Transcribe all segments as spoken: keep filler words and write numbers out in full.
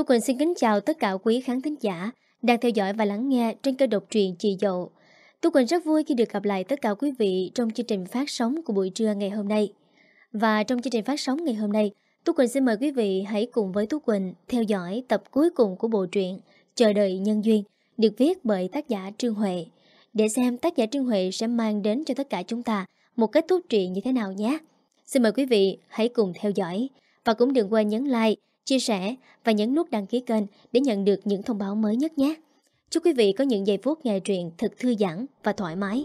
Tú Quỳnh xin kính chào tất cả quý khán thính giả đang theo dõi và lắng nghe trên kênh độc truyện Chị Dậu. Tú Quỳnh rất vui khi được gặp lại tất cả quý vị trong chương trình phát sóng của buổi trưa ngày hôm nay. Và trong chương trình phát sóng ngày hôm nay, Tú Quỳnh xin mời quý vị hãy cùng với Tú Quỳnh theo dõi tập cuối cùng của bộ truyện Chờ Đợi Nhân Duyên, được viết bởi tác giả Trương Huệ, để xem tác giả Trương Huệ sẽ mang đến cho tất cả chúng ta một kết thúc truyện như thế nào nhé. Xin mời quý vị hãy cùng theo dõi và cũng đừng quên nhấn like, chia sẻ và nhấn nút đăng ký kênh để nhận được những thông báo mới nhất nhé. Chúc quý vị có những giây phút nghe truyện thật thư giãn và thoải mái.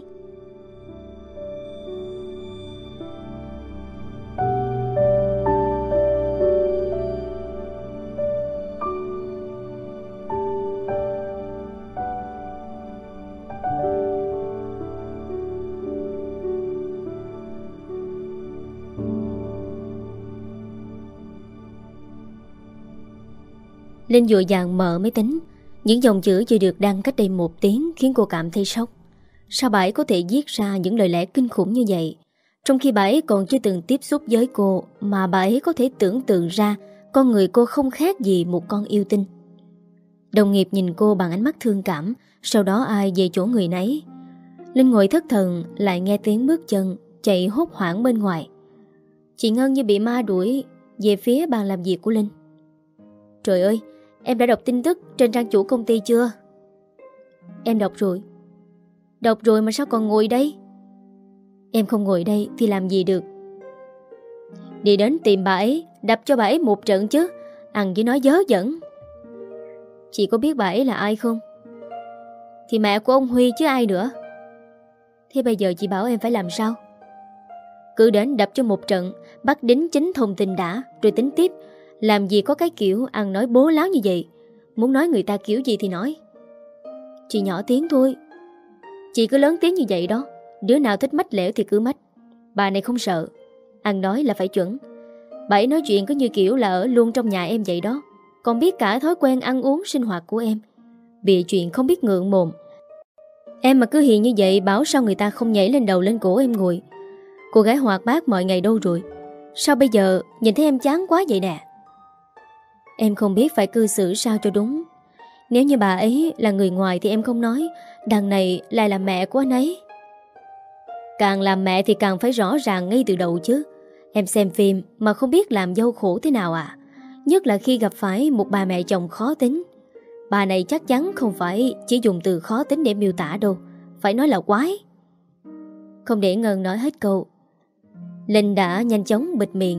Linh vội vàng mở máy tính. Những dòng chữ chưa được đăng cách đây một tiếng khiến cô cảm thấy sốc. Sao bà ấy có thể viết ra những lời lẽ kinh khủng như vậy, trong khi bà ấy còn chưa từng tiếp xúc với cô, mà bà ấy có thể tưởng tượng ra con người cô không khác gì một con yêu tinh. Đồng nghiệp nhìn cô bằng ánh mắt thương cảm, sau đó ai về chỗ người nấy. Linh ngồi thất thần, lại nghe tiếng bước chân chạy hốt hoảng bên ngoài. Chị Ngân như bị ma đuổi về phía bàn làm việc của Linh. Trời ơi, em đã đọc tin tức trên trang chủ công ty chưa? Em đọc rồi. Đọc rồi mà sao còn ngồi đây? Em không ngồi đây thì làm gì được? Đi đến tìm bà ấy, đập cho bà ấy một trận chứ. Ăn với nói dớ dẫn. Chị có biết bà ấy là ai không? Thì mẹ của ông Huy chứ ai nữa. Thế bây giờ chị bảo em phải làm sao? Cứ đến đập cho một trận, bắt đính chính thông tin đã, rồi tính tiếp. Làm gì có cái kiểu ăn nói bố láo như vậy. Muốn nói người ta kiểu gì thì nói. Chị nhỏ tiếng thôi. Chị cứ lớn tiếng như vậy đó. Đứa nào thích mách lẻo thì cứ mách. Bà này không sợ. Ăn nói là phải chuẩn. Bà ấy nói chuyện cứ như kiểu là ở luôn trong nhà em vậy đó. Còn biết cả thói quen ăn uống sinh hoạt của em. Bịa chuyện không biết ngượng mồm. Em mà cứ hiền như vậy, bảo sao người ta không nhảy lên đầu lên cổ em ngồi. Cô gái hoạt bát mọi ngày đâu rồi? Sao bây giờ nhìn thấy em chán quá vậy nè? Em không biết phải cư xử sao cho đúng. Nếu như bà ấy là người ngoài thì em không nói. Đằng này lại là mẹ của anh ấy. Càng làm mẹ thì càng phải rõ ràng ngay từ đầu chứ. Em xem phim mà không biết làm dâu khổ thế nào à? Nhất là khi gặp phải một bà mẹ chồng khó tính. Bà này chắc chắn không phải chỉ dùng từ khó tính để miêu tả đâu. Phải nói là quái. Không để Ngân nói hết câu, Linh đã nhanh chóng bịt miệng.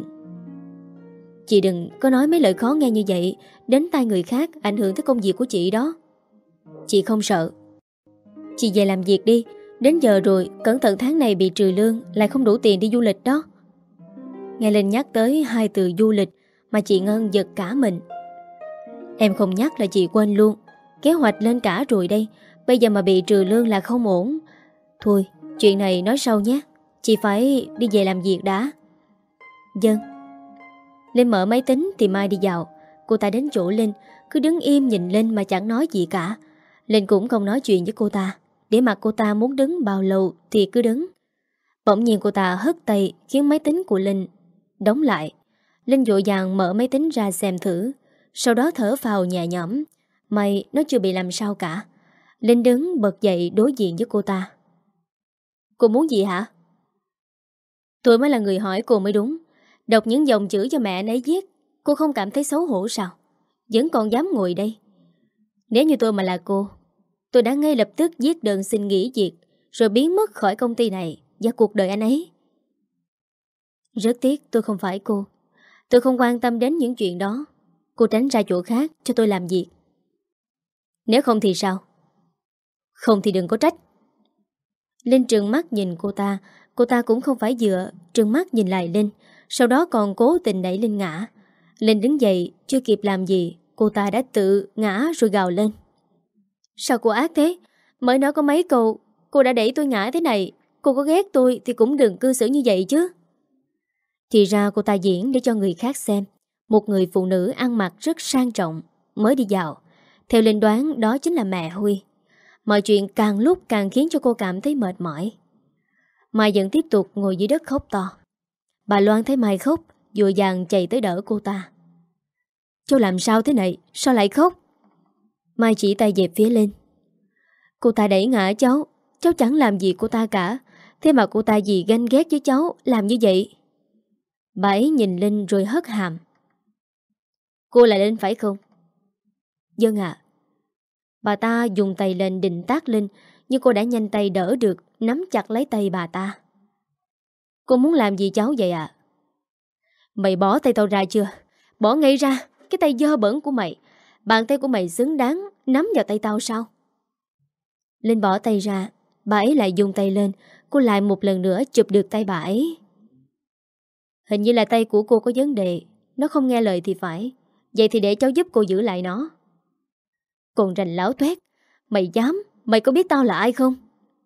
Chị đừng có nói mấy lời khó nghe như vậy, đến tai người khác ảnh hưởng tới công việc của chị đó. Chị không sợ. Chị về làm việc đi. Đến giờ rồi, cẩn thận tháng này bị trừ lương, lại không đủ tiền đi du lịch đó. Nghe Linh nhắc tới hai từ du lịch mà chị Ngân giật cả mình. Em không nhắc là chị quên luôn. Kế hoạch lên cả rồi đây. Bây giờ mà bị trừ lương là không ổn. Thôi, chuyện này nói sau nhé. Chị phải đi về làm việc đã. Dân. Linh mở máy tính thì Mai đi vào. Cô ta đến chỗ Linh, cứ đứng im nhìn Linh mà chẳng nói gì cả. Linh cũng không nói chuyện với cô ta. Để mặc cô ta muốn đứng bao lâu thì cứ đứng. Bỗng nhiên cô ta hất tay khiến máy tính của Linh đóng lại. Linh vội vàng mở máy tính ra xem thử. Sau đó thở phào nhẹ nhõm. May nó chưa bị làm sao cả. Linh đứng bật dậy đối diện với cô ta. Cô muốn gì hả? Tôi mới là người hỏi cô mới đúng. Đọc những dòng chữ cho mẹ anh ấy viết, cô không cảm thấy xấu hổ sao? Vẫn còn dám ngồi đây. Nếu như tôi mà là cô, tôi đã ngay lập tức viết đơn xin nghỉ việc, rồi biến mất khỏi công ty này và cuộc đời anh ấy. Rất tiếc tôi không phải cô. Tôi không quan tâm đến những chuyện đó. Cô tránh ra chỗ khác cho tôi làm việc. Nếu không thì sao? Không thì đừng có trách. Linh trừng mắt nhìn cô ta. Cô ta cũng không phải dựa, trừng mắt nhìn lại Linh. Sau đó còn cố tình đẩy Linh ngã. Linh đứng dậy, chưa kịp làm gì, cô ta đã tự ngã rồi gào lên. Sao cô ác thế? Mới nói có mấy câu, cô đã đẩy tôi ngã thế này. Cô có ghét tôi thì cũng đừng cư xử như vậy chứ. Thì ra cô ta diễn để cho người khác xem. Một người phụ nữ ăn mặc rất sang trọng mới đi vào. Theo Linh đoán đó chính là mẹ Huy. Mọi chuyện càng lúc càng khiến cho cô cảm thấy mệt mỏi. Mai vẫn tiếp tục ngồi dưới đất khóc to. Bà Loan thấy Mai khóc, vội vàng chạy tới đỡ cô ta. Cháu làm sao thế này? Sao lại khóc? Mai chỉ tay về phía Linh. Cô ta đẩy ngã cháu. Cháu chẳng làm gì cô ta cả. Thế mà cô ta vì ganh ghét với cháu làm như vậy. Bà ấy nhìn Linh rồi hất hàm. Cô là Linh phải không? Vâng ạ. Bà ta dùng tay lên định tát Linh, nhưng cô đã nhanh tay đỡ được, nắm chặt lấy tay bà ta. Cô muốn làm gì cháu vậy ạ? Mày bỏ tay tao ra chưa? Bỏ ngay ra. Cái tay dơ bẩn của mày. Bàn tay của mày xứng đáng nắm vào tay tao sao? Linh bỏ tay ra. Bà ấy lại dùng tay lên. Cô lại một lần nữa chụp được tay bà ấy. Hình như là tay của cô có vấn đề. Nó không nghe lời thì phải. Vậy thì để cháu giúp cô giữ lại nó. Còn rành láo toét. Mày dám? Mày có biết tao là ai không?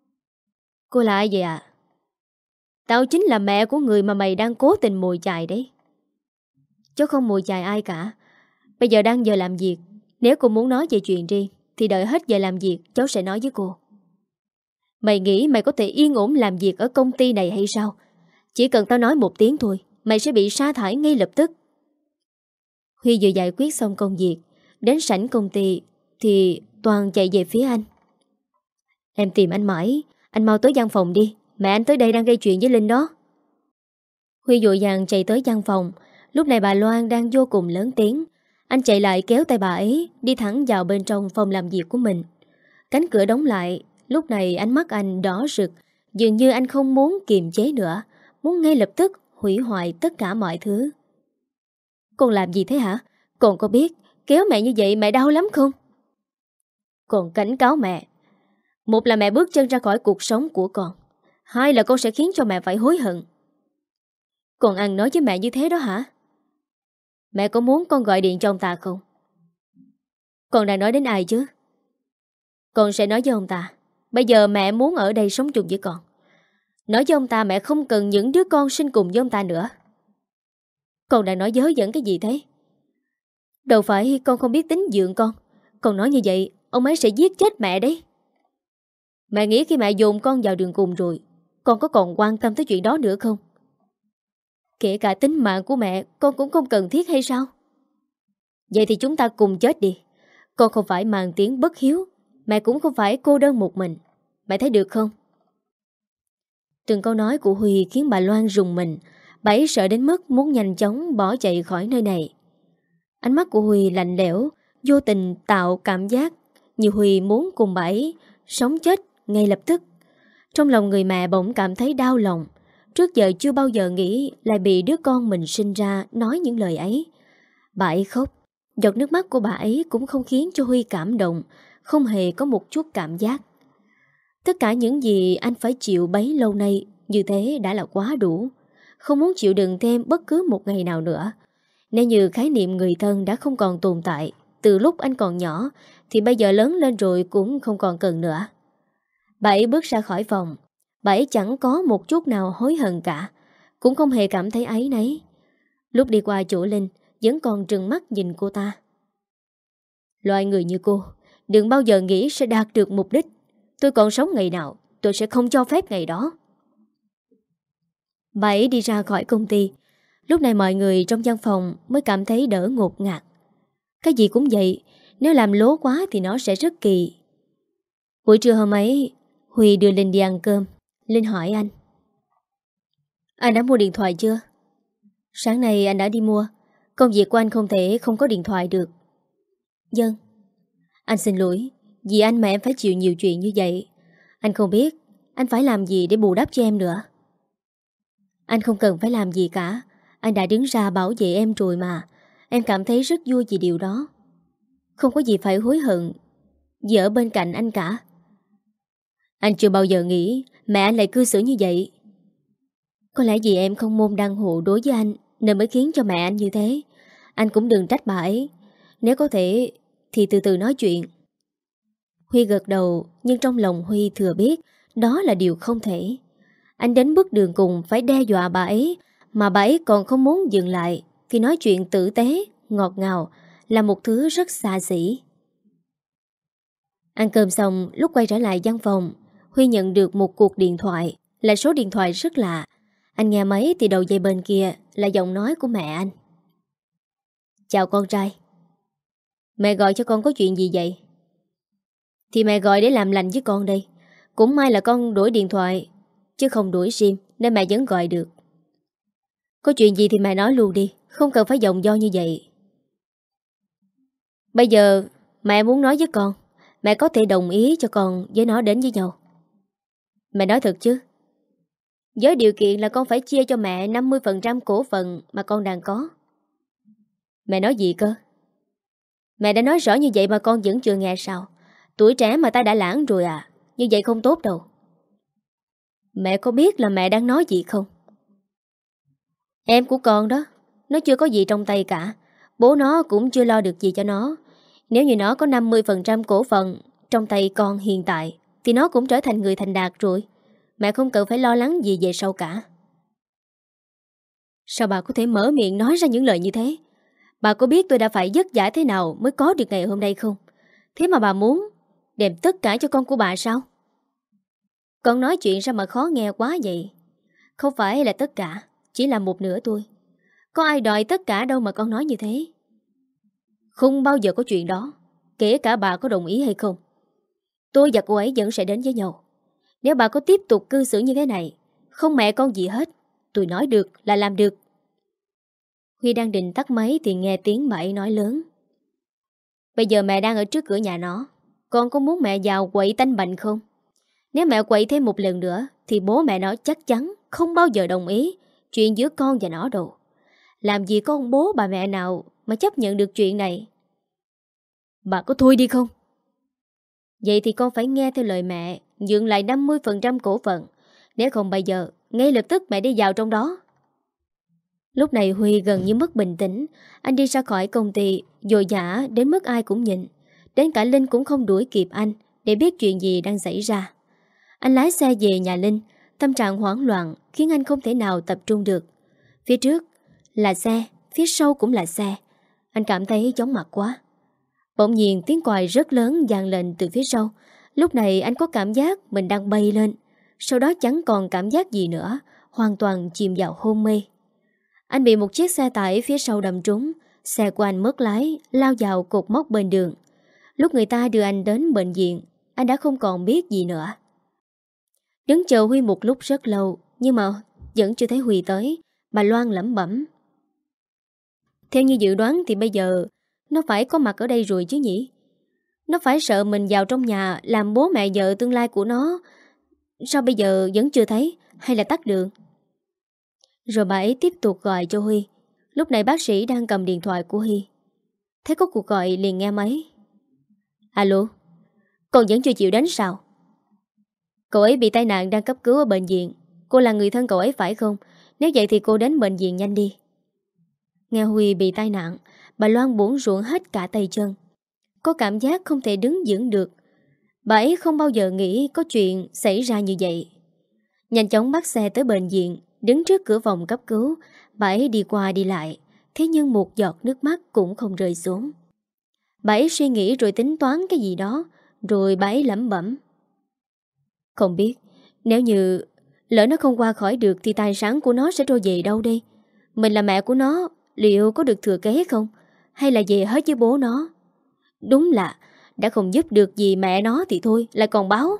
Cô là ai vậy ạ? Tao chính là mẹ của người mà mày đang cố tình mồi chài đấy. Cháu không mồi chài ai cả. Bây giờ đang giờ làm việc. Nếu cô muốn nói về chuyện riêng thì đợi hết giờ làm việc cháu sẽ nói với cô. Mày nghĩ mày có thể yên ổn làm việc ở công ty này hay sao? Chỉ cần tao nói một tiếng thôi, mày sẽ bị sa thải ngay lập tức. Huy vừa giải quyết xong công việc, đến sảnh công ty thì Toàn chạy về phía anh. Em tìm anh mãi. Anh mau tới văn phòng đi. Mẹ anh tới đây đang gây chuyện với Linh đó. Huy vội vàng chạy tới văn phòng. Lúc này bà Loan đang vô cùng lớn tiếng. Anh chạy lại kéo tay bà ấy, đi thẳng vào bên trong phòng làm việc của mình. Cánh cửa đóng lại. Lúc này ánh mắt anh đỏ rực. Dường như anh không muốn kiềm chế nữa, muốn ngay lập tức hủy hoại tất cả mọi thứ. Con làm gì thế hả? Con có biết kéo mẹ như vậy mẹ đau lắm không? Con cảnh cáo mẹ. Một là mẹ bước chân ra khỏi cuộc sống của con. Hai là con sẽ khiến cho mẹ phải hối hận. Con ăn nói với mẹ như thế đó hả? Mẹ có muốn con gọi điện cho ông ta không? Con đang nói đến ai chứ? Con sẽ nói với ông ta. Bây giờ mẹ muốn ở đây sống chung với con. Nói với ông ta mẹ không cần những đứa con sinh cùng với ông ta nữa. Con đang nói dớ dẫn cái gì thế? Đâu phải con không biết tính dưỡng con. Con nói như vậy ông ấy sẽ giết chết mẹ đấy. Mẹ nghĩ khi mẹ dồn con vào đường cùng rồi, con có còn quan tâm tới chuyện đó nữa không? Kể cả tính mạng của mẹ con cũng không cần thiết hay sao? Vậy thì chúng ta cùng chết đi. Con không phải mang tiếng bất hiếu, mẹ cũng không phải cô đơn một mình. Mẹ thấy được không? Từng câu nói của Huy khiến bà Loan rùng mình. Bà ấy sợ đến mức muốn nhanh chóng bỏ chạy khỏi nơi này. Ánh mắt của Huy lạnh lẽo, vô tình tạo cảm giác như Huy muốn cùng bà ấy sống chết ngay lập tức. Trong lòng người mẹ bỗng cảm thấy đau lòng. Trước giờ chưa bao giờ nghĩ lại bị đứa con mình sinh ra nói những lời ấy. Bà ấy khóc. Giọt nước mắt của bà ấy cũng không khiến cho Huy cảm động, không hề có một chút cảm giác. Tất cả những gì anh phải chịu bấy lâu nay như thế đã là quá đủ. Không muốn chịu đựng thêm bất cứ một ngày nào nữa. Nếu như khái niệm người thân đã không còn tồn tại từ lúc anh còn nhỏ, thì bây giờ lớn lên rồi cũng không còn cần nữa. Bà ấy bước ra khỏi phòng. Bà ấy chẳng có một chút nào hối hận cả, cũng không hề cảm thấy áy náy. Lúc đi qua chỗ Linh vẫn còn trừng mắt nhìn cô ta. Loại người như cô đừng bao giờ nghĩ sẽ đạt được mục đích. Tôi còn sống ngày nào tôi sẽ không cho phép ngày đó. Bà ấy đi ra khỏi công ty. Lúc này mọi người trong văn phòng mới cảm thấy đỡ ngột ngạt. Cái gì cũng vậy, nếu làm lố quá thì nó sẽ rất kỳ. Buổi trưa hôm ấy Huy đưa Linh đi ăn cơm. Linh hỏi anh: Anh đã mua điện thoại chưa? Sáng nay anh đã đi mua. Công việc của anh không thể không có điện thoại được. Vâng. Anh xin lỗi, vì anh mà em phải chịu nhiều chuyện như vậy. Anh không biết anh phải làm gì để bù đắp cho em nữa. Anh không cần phải làm gì cả. Anh đã đứng ra bảo vệ em rồi mà. Em cảm thấy rất vui vì điều đó. Không có gì phải hối hận vì ở bên cạnh anh cả. Anh chưa bao giờ nghĩ mẹ anh lại cư xử như vậy. Có lẽ vì em không môn đăng hộ đối với anh nên mới khiến cho mẹ anh như thế. Anh cũng đừng trách bà ấy. Nếu có thể thì từ từ nói chuyện. Huy gật đầu, nhưng trong lòng Huy thừa biết đó là điều không thể. Anh đến bước đường cùng phải đe dọa bà ấy, mà bà ấy còn không muốn dừng lại, thì nói chuyện tử tế, ngọt ngào là một thứ rất xa xỉ. Ăn cơm xong, lúc quay trở lại văn phòng, Huy nhận được một cuộc điện thoại, là số điện thoại rất lạ. Anh nghe máy thì đầu dây bên kia là giọng nói của mẹ anh. Chào con trai, Mẹ gọi cho con có chuyện gì vậy? Thì mẹ gọi để làm lành với con đây. Cũng may là con đổi điện thoại chứ không đổi sim, nên mẹ vẫn gọi được. Có chuyện gì thì mẹ nói luôn đi, không cần phải vòng vo như vậy. Bây giờ mẹ muốn nói với con, mẹ có thể đồng ý cho con với nó đến với nhau. Mẹ nói thật chứ? Với điều kiện là con phải chia cho mẹ năm mươi phần trăm cổ phần mà con đang có. Mẹ nói gì cơ? Mẹ đã nói rõ như vậy mà con vẫn chưa nghe sao? Tuổi trẻ mà ta đã lãng rồi à? Như vậy không tốt đâu. Mẹ có biết là mẹ đang nói gì không? Em của con đó, nó chưa có gì trong tay cả. Bố nó cũng chưa lo được gì cho nó. Nếu như nó có năm mươi phần trăm cổ phần trong tay con hiện tại thì nó cũng trở thành người thành đạt rồi. Mẹ không cần phải lo lắng gì về sau cả. Sao bà có thể mở miệng nói ra những lời như thế? Bà có biết tôi đã phải vất vả thế nào mới có được ngày hôm nay không? Thế mà bà muốn đem tất cả cho con của bà sao? Con nói chuyện sao mà khó nghe quá vậy? Không phải là tất cả, chỉ là một nửa thôi. Có ai đòi tất cả đâu mà con nói như thế. Không bao giờ có chuyện đó, kể cả bà có đồng ý hay không. Tôi và cô ấy vẫn sẽ đến với nhau. Nếu bà có tiếp tục cư xử như thế này, không mẹ con gì hết, tôi nói được là làm được. Huy đang định tắt máy thì nghe tiếng bà ấy nói lớn. Bây giờ mẹ đang ở trước cửa nhà nó, con có muốn mẹ vào quậy tanh bành không? Nếu mẹ quậy thêm một lần nữa thì bố mẹ nó chắc chắn không bao giờ đồng ý chuyện giữa con và nó đâu. Làm gì có ông bố bà mẹ nào mà chấp nhận được chuyện này. Bà có thôi đi không? Vậy thì con phải nghe theo lời mẹ, nhượng lại năm mươi phần trăm cổ phần. Nếu không bây giờ, ngay lập tức mẹ đi vào trong đó. Lúc này Huy gần như mất bình tĩnh. Anh đi ra khỏi công ty dội dã đến mức ai cũng nhìn. Đến cả Linh cũng không đuổi kịp anh để biết chuyện gì đang xảy ra. Anh lái xe về nhà Linh. Tâm trạng hoảng loạn khiến anh không thể nào tập trung được. Phía trước là xe, phía sau cũng là xe. Anh cảm thấy chóng mặt quá. Bỗng nhiên tiếng còi rất lớn vang lên từ phía sau. Lúc này anh có cảm giác mình đang bay lên. Sau đó chẳng còn cảm giác gì nữa, hoàn toàn chìm vào hôn mê. Anh bị một chiếc xe tải phía sau đâm trúng. Xe của anh mất lái, lao vào cột mốc bên đường. Lúc người ta đưa anh đến bệnh viện, anh đã không còn biết gì nữa. Đứng chờ Huy một lúc rất lâu, nhưng mà vẫn chưa thấy Huy tới. Bà Loan lẩm bẩm. Theo như dự đoán thì bây giờ nó phải có mặt ở đây rồi chứ nhỉ? Nó phải sợ mình vào trong nhà làm bố mẹ vợ tương lai của nó. Sao bây giờ vẫn chưa thấy? Hay là tắt đường? Rồi bà ấy tiếp tục gọi cho Huy. Lúc này bác sĩ đang cầm điện thoại của Huy. Thấy có cuộc gọi liền nghe máy. Alo, con vẫn chưa chịu đến sao? Cậu ấy bị tai nạn đang cấp cứu ở bệnh viện. Cô là người thân cậu ấy phải không? Nếu vậy thì cô đến bệnh viện nhanh đi. Nghe Huy bị tai nạn, bà Loan bủn rủn hết cả tay chân. Có cảm giác không thể đứng vững được. Bà ấy không bao giờ nghĩ có chuyện xảy ra như vậy. Nhanh chóng bắt xe tới bệnh viện. Đứng trước cửa phòng cấp cứu, bà ấy đi qua đi lại. Thế nhưng một giọt nước mắt cũng không rơi xuống. Bà ấy suy nghĩ rồi tính toán cái gì đó. Rồi bà ấy lẩm bẩm. Không biết, nếu như lỡ nó không qua khỏi được thì tài sản của nó sẽ trôi về đâu đây? Mình là mẹ của nó, liệu có được thừa kế không? Hay là về hết với bố nó? Đúng là đã không giúp được gì mẹ nó thì thôi, lại còn báo.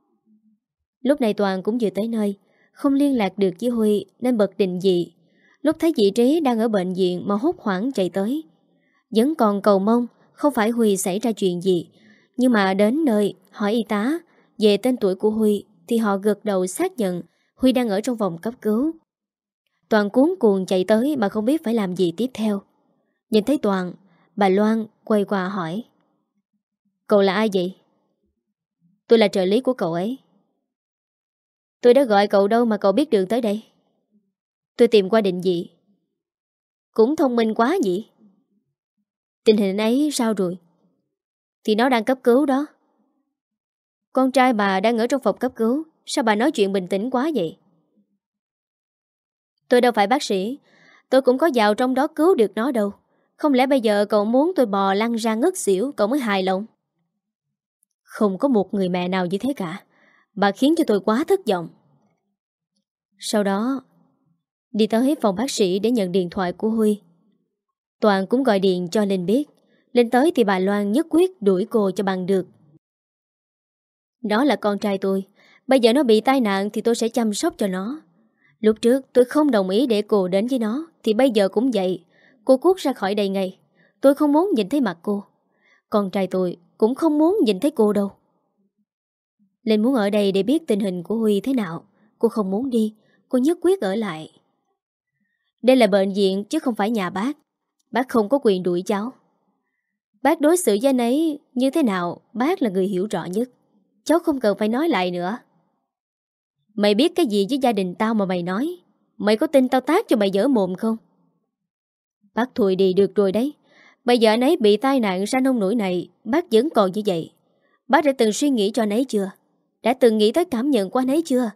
Lúc này Toàn cũng vừa tới nơi, không liên lạc được với Huy nên bật định vị. Lúc thấy vị trí đang ở bệnh viện mà hốt hoảng chạy tới. Vẫn còn cầu mong không phải Huy xảy ra chuyện gì. Nhưng mà đến nơi hỏi y tá về tên tuổi của Huy thì họ gật đầu xác nhận Huy đang ở trong phòng cấp cứu. Toàn cuống cuồng chạy tới mà không biết phải làm gì tiếp theo. Nhìn thấy Toàn, bà Loan quay qua hỏi. Cậu là ai vậy? Tôi là trợ lý của cậu ấy. Tôi đã gọi cậu đâu mà cậu biết đường tới đây? Tôi tìm qua định vị. Cũng thông minh quá nhỉ? Tình hình ấy sao rồi? Thì nó đang cấp cứu đó. Con trai bà đang ở trong phòng cấp cứu. Sao bà nói chuyện bình tĩnh quá vậy? Tôi đâu phải bác sĩ. Tôi cũng có vào trong đó cứu được nó đâu. Không lẽ bây giờ cậu muốn tôi bò lăn ra ngất xỉu cậu mới hài lòng? Không có một người mẹ nào như thế cả. Bà khiến cho tôi quá thất vọng. Sau đó đi tới phòng bác sĩ để nhận điện thoại của Huy. Toàn cũng gọi điện cho Linh biết. Lên tới thì bà Loan nhất quyết đuổi cô cho bằng được. Đó là con trai tôi. Bây giờ nó bị tai nạn thì tôi sẽ chăm sóc cho nó. Lúc trước tôi không đồng ý để cô đến với nó, thì bây giờ cũng vậy. Cô cút ra khỏi đây ngay. Tôi không muốn nhìn thấy mặt cô. Con trai tôi cũng không muốn nhìn thấy cô đâu. Linh muốn ở đây để biết tình hình của Huy thế nào. Cô không muốn đi. Cô nhất quyết ở lại. Đây là bệnh viện chứ không phải nhà bác. Bác không có quyền đuổi cháu. Bác đối xử với anh ấy như thế nào, bác là người hiểu rõ nhất. Cháu không cần phải nói lại nữa. Mày biết cái gì với gia đình tao mà mày nói? Mày có tin tao tát cho mày dở mồm không? Bác thôi đi được rồi đấy. Bây giờ anh ấy bị tai nạn ra nông nỗi này, bác vẫn còn như vậy. Bác đã từng suy nghĩ cho anh ấy chưa? Đã từng nghĩ tới cảm nhận của anh ấy chưa?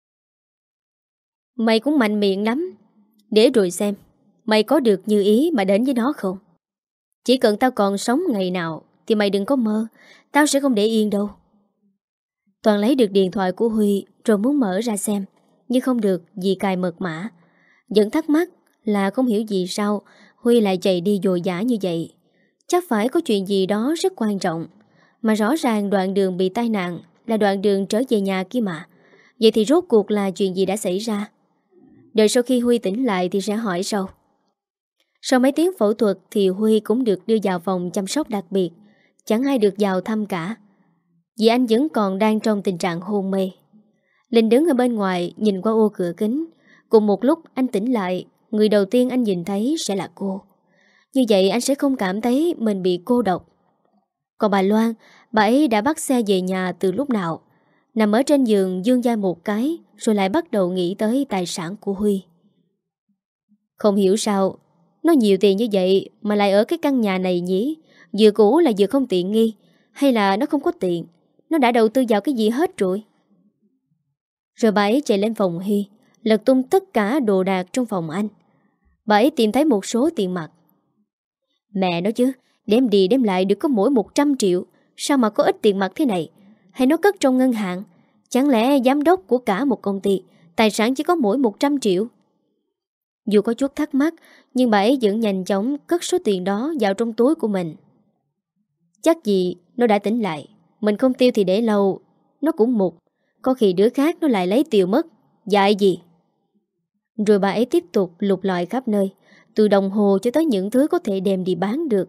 Mày cũng mạnh miệng lắm. Để rồi xem mày có được như ý mà đến với nó không. Chỉ cần tao còn sống ngày nào thì mày đừng có mơ. Tao sẽ không để yên đâu. Toàn lấy được điện thoại của Huy rồi muốn mở ra xem, nhưng không được vì cài mật mã. Vẫn thắc mắc là không hiểu vì sao Huy lại chạy đi dội dã như vậy. Chắc phải có chuyện gì đó rất quan trọng. Mà rõ ràng đoạn đường bị tai nạn là đoạn đường trở về nhà kia mà. Vậy thì rốt cuộc là chuyện gì đã xảy ra? Đợi sau khi Huy tỉnh lại thì sẽ hỏi sau. Sau mấy tiếng phẫu thuật thì Huy cũng được đưa vào phòng chăm sóc đặc biệt. Chẳng ai được vào thăm cả, vì anh vẫn còn đang trong tình trạng hôn mê. Linh đứng ở bên ngoài nhìn qua ô cửa kính. Cùng một lúc anh tỉnh lại, người đầu tiên anh nhìn thấy sẽ là cô. Như vậy anh sẽ không cảm thấy mình bị cô độc. Còn bà Loan, bà ấy đã bắt xe về nhà từ lúc nào. Nằm ở trên giường dương vai một cái, rồi lại bắt đầu nghĩ tới tài sản của Huy. Không hiểu sao nó nhiều tiền như vậy mà lại ở cái căn nhà này nhỉ? Vừa cũ là vừa không tiện nghi, hay là nó không có tiền? Nó đã đầu tư vào cái gì hết rồi? Rồi bà ấy chạy lên phòng Huy, lật tung tất cả đồ đạc trong phòng anh. Bà ấy tìm thấy một số tiền mặt. Mẹ nó chứ, đếm đi đếm lại được có mỗi một trăm triệu. Sao mà có ít tiền mặt thế này? Hay nó cất trong ngân hàng? Chẳng lẽ giám đốc của cả một công ty tài sản chỉ có mỗi một trăm triệu? Dù có chút thắc mắc, nhưng bà ấy vẫn nhanh chóng cất số tiền đó vào trong túi của mình. Chắc gì nó đã tỉnh lại. Mình không tiêu thì để lâu nó cũng mục. Có khi đứa khác nó lại lấy tiêu mất. Dại gì? Rồi bà ấy tiếp tục lục lọi khắp nơi, từ đồng hồ cho tới những thứ có thể đem đi bán được.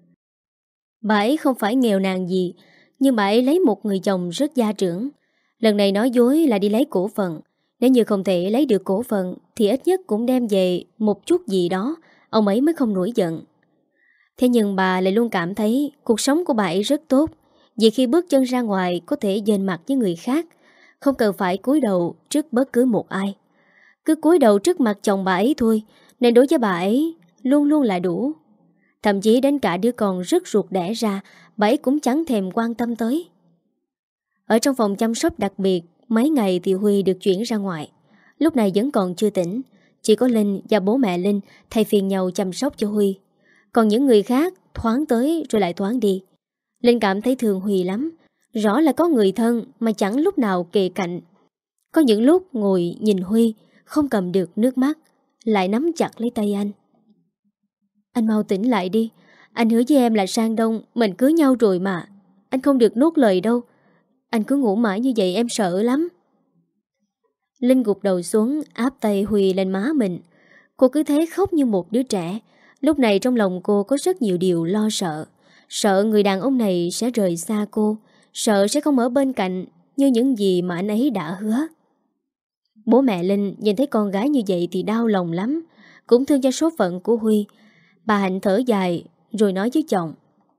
Bà ấy không phải nghèo nàn gì, nhưng bà ấy lấy một người chồng rất gia trưởng. Lần này nói dối là đi lấy cổ phần. Nếu như không thể lấy được cổ phần thì ít nhất cũng đem về một chút gì đó, ông ấy mới không nổi giận. Thế nhưng bà lại luôn cảm thấy cuộc sống của bà ấy rất tốt, vì khi bước chân ra ngoài có thể dền mặt với người khác, không cần phải cúi đầu trước bất cứ một ai. Cứ cúi đầu trước mặt chồng bà ấy thôi, nên đối với bà ấy luôn luôn là đủ. Thậm chí đến cả đứa con rất ruột đẻ ra, bà ấy cũng chẳng thèm quan tâm tới. Ở trong phòng chăm sóc đặc biệt, mấy ngày thì Huy được chuyển ra ngoài. Lúc này vẫn còn chưa tỉnh, chỉ có Linh và bố mẹ Linh thay phiên nhau chăm sóc cho Huy. Còn những người khác thoáng tới rồi lại thoáng đi. Linh cảm thấy thương Huy lắm. Rõ là có người thân mà chẳng lúc nào kề cạnh. Có những lúc ngồi nhìn Huy không cầm được nước mắt, lại nắm chặt lấy tay anh. Anh mau tỉnh lại đi. Anh hứa với em là sang đông mình cưới nhau rồi mà. Anh không được nuốt lời đâu. Anh cứ ngủ mãi như vậy em sợ lắm. Linh gục đầu xuống, áp tay Huy lên má mình. Cô cứ thế khóc như một đứa trẻ. Lúc này trong lòng cô có rất nhiều điều lo sợ. Sợ người đàn ông này sẽ rời xa cô, sợ sẽ không ở bên cạnh như những gì mà anh ấy đã hứa. Bố mẹ Linh nhìn thấy con gái như vậy thì đau lòng lắm, cũng thương cho số phận của Huy. Bà Hạnh thở dài rồi nói với chồng.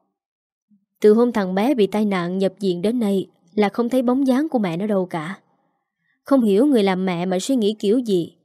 Từ hôm thằng bé bị tai nạn nhập viện đến nay là không thấy bóng dáng của mẹ nó đâu cả. Không hiểu người làm mẹ mà suy nghĩ kiểu gì.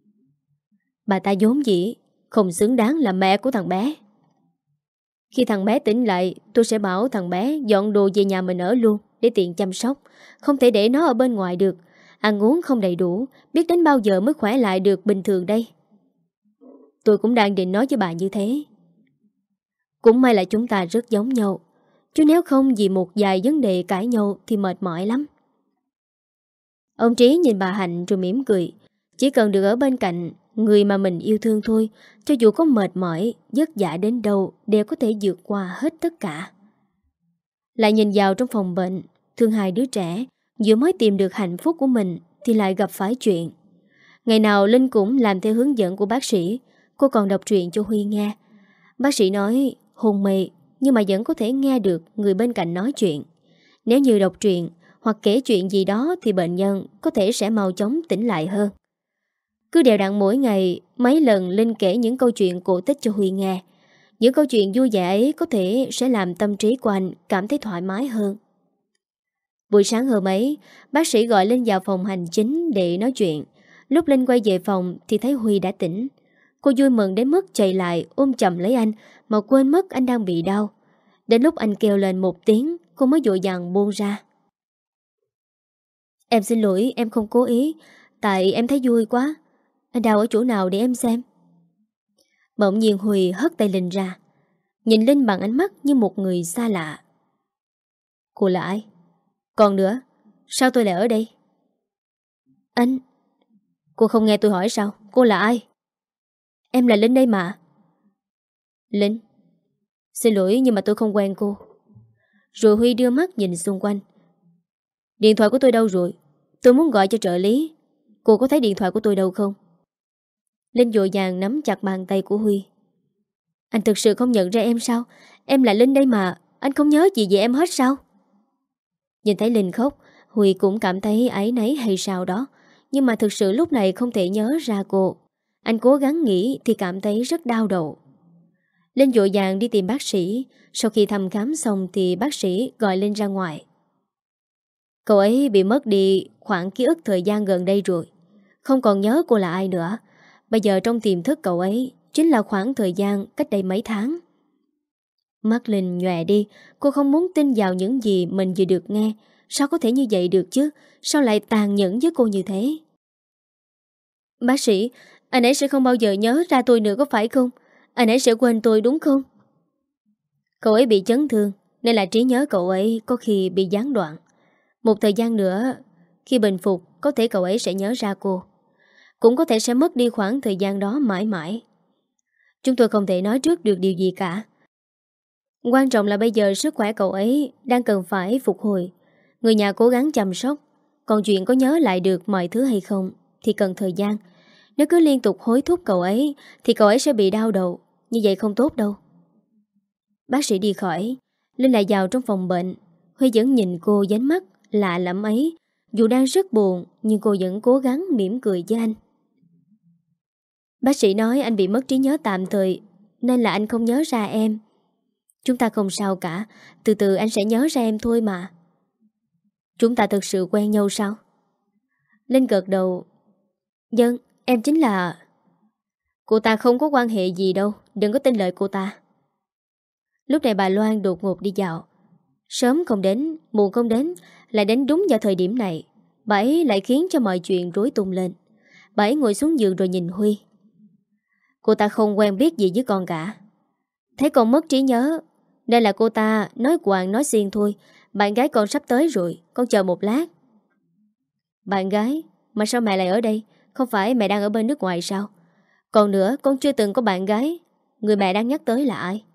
Bà ta vốn dĩ không xứng đáng là mẹ của thằng bé. Khi thằng bé tỉnh lại, tôi sẽ bảo thằng bé dọn đồ về nhà mình ở luôn để tiện chăm sóc. Không thể để nó ở bên ngoài được. Ăn uống không đầy đủ, biết đến bao giờ mới khỏe lại được bình thường đây. Tôi cũng đang định nói với bà như thế. Cũng may là chúng ta rất giống nhau, chứ nếu không vì một vài vấn đề cãi nhau thì mệt mỏi lắm. Ông Trí nhìn bà Hạnh rồi mỉm cười. Chỉ cần được ở bên cạnh người mà mình yêu thương thôi, cho dù có mệt mỏi, vất vả đến đâu đều có thể vượt qua hết tất cả. Lại nhìn vào trong phòng bệnh, thương hai đứa trẻ vừa mới tìm được hạnh phúc của mình thì lại gặp phải chuyện. Ngày nào Linh cũng làm theo hướng dẫn của bác sĩ. Cô còn đọc truyện cho Huy nghe. Bác sĩ nói hôn mê nhưng mà vẫn có thể nghe được người bên cạnh nói chuyện. Nếu như đọc truyện hoặc kể chuyện gì đó thì bệnh nhân có thể sẽ mau chóng tỉnh lại hơn. Cứ đều đặn mỗi ngày, mấy lần Linh kể những câu chuyện cổ tích cho Huy nghe. Những câu chuyện vui vẻ ấy có thể sẽ làm tâm trí của anh cảm thấy thoải mái hơn. Buổi sáng hôm ấy, bác sĩ gọi Linh vào phòng hành chính để nói chuyện. Lúc Linh quay về phòng thì thấy Huy đã tỉnh. Cô vui mừng đến mức chạy lại ôm chầm lấy anh mà quên mất anh đang bị đau. Đến lúc anh kêu lên một tiếng, cô mới vội vàng buông ra. Em xin lỗi, em không cố ý. Tại em thấy vui quá. Anh đau ở chỗ nào để em xem. Bỗng nhiên Huy hất tay Linh ra, nhìn Linh bằng ánh mắt như một người xa lạ. Cô là ai? Còn nữa, sao tôi lại ở đây? Anh... Cô không nghe tôi hỏi sao? Cô là ai? Em là Linh đây mà. Linh? Xin lỗi nhưng mà tôi không quen cô. Rồi Huy đưa mắt nhìn xung quanh. Điện thoại của tôi đâu rồi? Tôi muốn gọi cho trợ lý. Cô có thấy điện thoại của tôi đâu không? Linh vội vàng nắm chặt bàn tay của Huy. Anh thực sự không nhận ra em sao? Em là Linh đây mà. Anh không nhớ gì về em hết sao? Nhìn thấy Linh khóc, Huy cũng cảm thấy áy náy hay sao đó. Nhưng mà thực sự lúc này không thể nhớ ra cô. Anh cố gắng nghĩ thì cảm thấy rất đau đầu. Linh vội vàng đi tìm bác sĩ. Sau khi thăm khám xong thì bác sĩ gọi Linh ra ngoài. Cậu ấy bị mất đi khoảng ký ức thời gian gần đây rồi. Không còn nhớ cô là ai nữa. Bây giờ trong tiềm thức cậu ấy chính là khoảng thời gian cách đây mấy tháng. Mắt Linh nhòe đi. Cô không muốn tin vào những gì mình vừa được nghe. Sao có thể như vậy được chứ? Sao lại tàn nhẫn với cô như thế? Bác sĩ, anh ấy sẽ không bao giờ nhớ ra tôi nữa có phải không? Anh ấy sẽ quên tôi đúng không? Cậu ấy bị chấn thương nên là trí nhớ cậu ấy có khi bị gián đoạn. Một thời gian nữa, khi bình phục, có thể cậu ấy sẽ nhớ ra cô. Cũng có thể sẽ mất đi khoảng thời gian đó mãi mãi. Chúng tôi không thể nói trước được điều gì cả. Quan trọng là bây giờ sức khỏe cậu ấy đang cần phải phục hồi. Người nhà cố gắng chăm sóc. Còn chuyện có nhớ lại được mọi thứ hay không thì cần thời gian. Nếu cứ liên tục hối thúc cậu ấy thì cậu ấy sẽ bị đau đầu. Như vậy không tốt đâu. Bác sĩ đi khỏi, Linh lại vào trong phòng bệnh. Huy vẫn nhìn cô dán mắt lạ lẫm ấy. Dù đang rất buồn nhưng cô vẫn cố gắng mỉm cười với anh. Bác sĩ nói anh bị mất trí nhớ tạm thời nên là anh không nhớ ra em. Chúng ta không sao cả. Từ từ anh sẽ nhớ ra em thôi mà. Chúng ta thực sự quen nhau sao? Linh gật đầu. Dân, em chính là... Cô ta không có quan hệ gì đâu. Đừng có tin lời cô ta. Lúc này bà Loan đột ngột đi dạo. Sớm không đến, muộn không đến, lại đến đúng vào thời điểm này. Bà ấy lại khiến cho mọi chuyện rối tung lên. Bà ấy ngồi xuống giường rồi nhìn Huy. Cô ta không quen biết gì với con cả. Thấy con mất trí nhớ nên là cô ta nói quàng nói xiên thôi. Bạn gái con sắp tới rồi, con chờ một lát. Bạn gái? Mà sao mẹ lại ở đây? Không phải mẹ đang ở bên nước ngoài sao? Còn nữa, con chưa từng có bạn gái. Người mẹ đang nhắc tới là ai?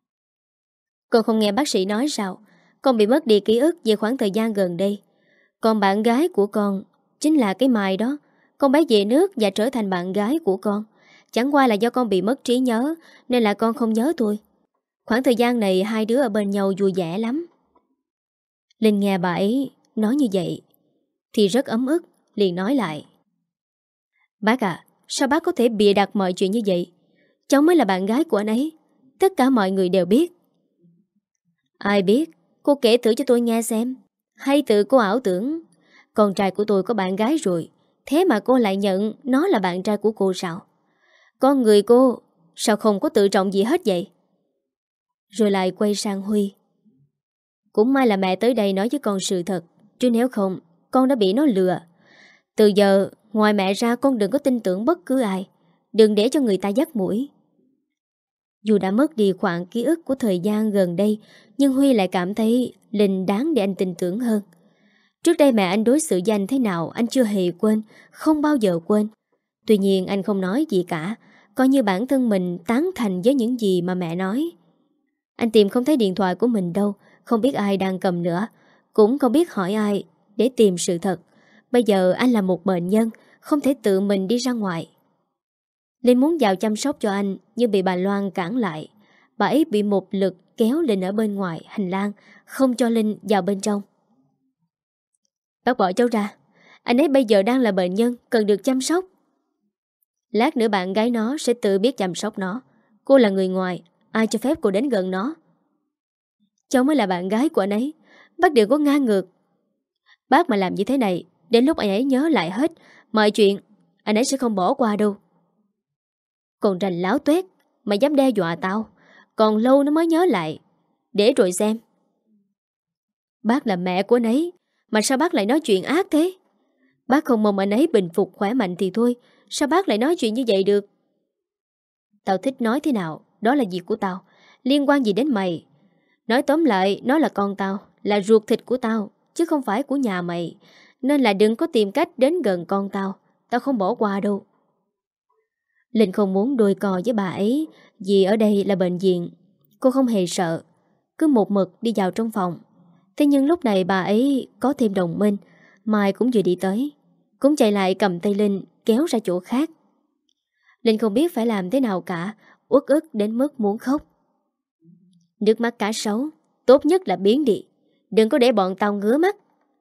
Con không nghe bác sĩ nói sao? Con bị mất đi ký ức về khoảng thời gian gần đây. Còn bạn gái của con chính là cái Mai đó. Con bé về nước và trở thành bạn gái của con. Chẳng qua là do con bị mất trí nhớ nên là con không nhớ thôi. Khoảng thời gian này hai đứa ở bên nhau vui vẻ lắm. Linh nghe bà ấy nói như vậy thì rất ấm ức, liền nói lại. Bác à, sao bác có thể bịa đặt mọi chuyện như vậy? Cháu mới là bạn gái của anh ấy. Tất cả mọi người đều biết. Ai biết? Cô kể thử cho tôi nghe xem. Hay tự cô ảo tưởng con trai của tôi có bạn gái rồi, thế mà cô lại nhận nó là bạn trai của cô sao? Con người cô sao không có tự trọng gì hết vậy? Rồi lại quay sang Huy. Cũng may là mẹ tới đây nói với con sự thật, chứ nếu không con đã bị nó lừa. Từ giờ ngoài mẹ ra con đừng có tin tưởng bất cứ ai. Đừng để cho người ta dắt mũi. Dù đã mất đi khoảng ký ức của thời gian gần đây, nhưng Huy lại cảm thấy Linh đáng để anh tin tưởng hơn. Trước đây mẹ anh đối xử với anh thế nào anh chưa hề quên, không bao giờ quên. Tuy nhiên anh không nói gì cả, coi như bản thân mình tán thành với những gì mà mẹ nói. Anh tìm không thấy điện thoại của mình đâu, không biết ai đang cầm nữa, cũng không biết hỏi ai để tìm sự thật. Bây giờ anh là một bệnh nhân, không thể tự mình đi ra ngoài. Linh muốn vào chăm sóc cho anh, nhưng bị bà Loan cản lại. Bà ấy bị một lực kéo Linh ở bên ngoài hành lang, không cho Linh vào bên trong. Bác bỏ cháu ra, anh ấy bây giờ đang là bệnh nhân, cần được chăm sóc. Lát nữa bạn gái nó sẽ tự biết chăm sóc nó. Cô là người ngoài, ai cho phép cô đến gần nó? Cháu mới là bạn gái của anh ấy, bác đừng có ngang ngược. Bác mà làm như thế này, đến lúc anh ấy nhớ lại hết mọi chuyện, anh ấy sẽ không bỏ qua đâu. Còn rành láo tuét, mày dám đe dọa tao, còn lâu nó mới nhớ lại. Để rồi xem. Bác là mẹ của anh ấy, mà sao bác lại nói chuyện ác thế? Bác không mong anh ấy bình phục khỏe mạnh thì thôi, sao bác lại nói chuyện như vậy được? Tao thích nói thế nào, đó là việc của tao, liên quan gì đến mày? Nói tóm lại, nó là con tao, là ruột thịt của tao, chứ không phải của nhà mày. Nên là đừng có tìm cách đến gần con tao, tao không bỏ qua đâu. Linh không muốn đôi cò với bà ấy, vì ở đây là bệnh viện. Cô không hề sợ, cứ một mực đi vào trong phòng. Thế nhưng lúc này bà ấy có thêm đồng minh. Mai cũng vừa đi tới, cũng chạy lại cầm tay Linh kéo ra chỗ khác. Linh không biết phải làm thế nào cả, uất ức đến mức muốn khóc. Nước mắt cá sấu, tốt nhất là biến đi, đừng có để bọn tao ngứa mắt.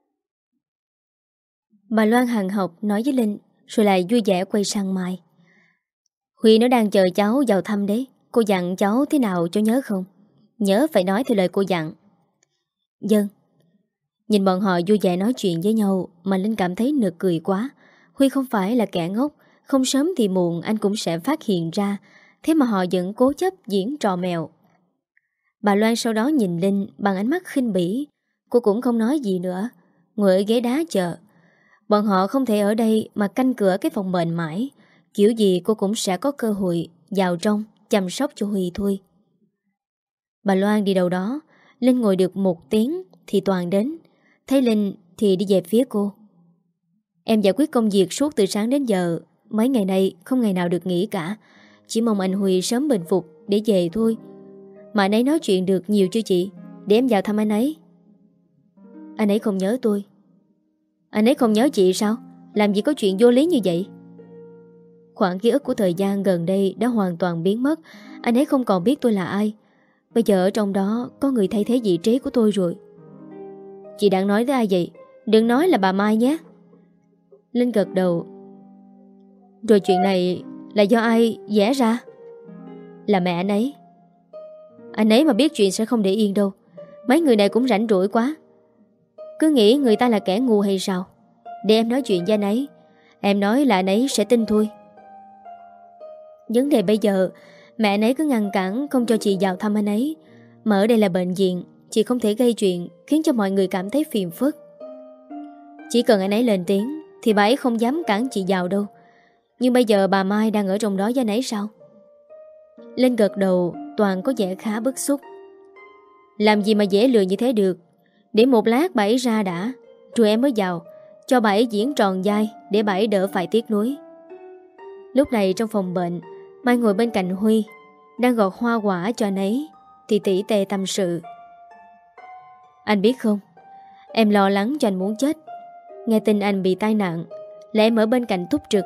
Bà Loan hằng học nói với Linh, rồi lại vui vẻ quay sang Mai. Huy nó đang chờ cháu vào thăm đấy, cô dặn cháu thế nào cho nhớ không? Nhớ phải nói theo lời cô dặn. Dân. Nhìn bọn họ vui vẻ nói chuyện với nhau mà Linh cảm thấy nực cười quá. Huy không phải là kẻ ngốc, không sớm thì muộn anh cũng sẽ phát hiện ra. Thế mà họ vẫn cố chấp diễn trò mèo. Bà Loan sau đó nhìn Linh bằng ánh mắt khinh bỉ. Cô cũng không nói gì nữa, ngồi ở ghế đá chờ. Bọn họ không thể ở đây mà canh cửa cái phòng bệnh mãi. Kiểu gì cô cũng sẽ có cơ hội vào trong chăm sóc cho Huy thôi. Bà Loan đi đâu đó, Linh ngồi được một tiếng thì Toàn đến. Thấy Linh thì đi về phía cô. Em giải quyết công việc suốt từ sáng đến giờ, mấy ngày nay không ngày nào được nghỉ cả. Chỉ mong anh Huy sớm bình phục để về thôi. Mà anh ấy nói chuyện được nhiều chưa chị? Để em vào thăm anh ấy. Anh ấy không nhớ tôi. Anh ấy không nhớ chị sao? Làm gì có chuyện vô lý như vậy? Khoảng ký ức của thời gian gần đây đã hoàn toàn biến mất. Anh ấy không còn biết tôi là ai. Bây giờ ở trong đó có người thay thế vị trí của tôi rồi. Chị đang nói với ai vậy? Đừng nói là bà Mai nhé. Linh gật đầu. Rồi chuyện này là do ai vẽ ra? Là mẹ anh ấy. Anh ấy mà biết chuyện sẽ không để yên đâu. Mấy người này cũng rảnh rỗi quá. Cứ nghĩ người ta là kẻ ngu hay sao? Để em nói chuyện với anh ấy. Em nói là anh ấy sẽ tin thôi. Vấn đề bây giờ mẹ anh ấy cứ ngăn cản không cho chị vào thăm anh ấy. Mà ở đây là bệnh viện, chị không thể gây chuyện khiến cho mọi người cảm thấy phiền phức. Chỉ cần anh ấy lên tiếng thì bà ấy không dám cản chị vào đâu. Nhưng bây giờ bà Mai đang ở trong đó với anh ấy sao? Linh gật đầu. Toàn có vẻ khá bức xúc. Làm gì mà dễ lừa như thế được? Để một lát bà ấy ra đã, rồi em mới vào. Cho bà ấy diễn tròn vai, để bà ấy đỡ phải tiếc nuối. Lúc này trong phòng bệnh, Mai ngồi bên cạnh Huy, đang gọt hoa quả cho anh ấy. Thì tỉ tê tâm sự. Anh biết không, em lo lắng cho anh muốn chết. Nghe tin anh bị tai nạn là em ở bên cạnh túc trực.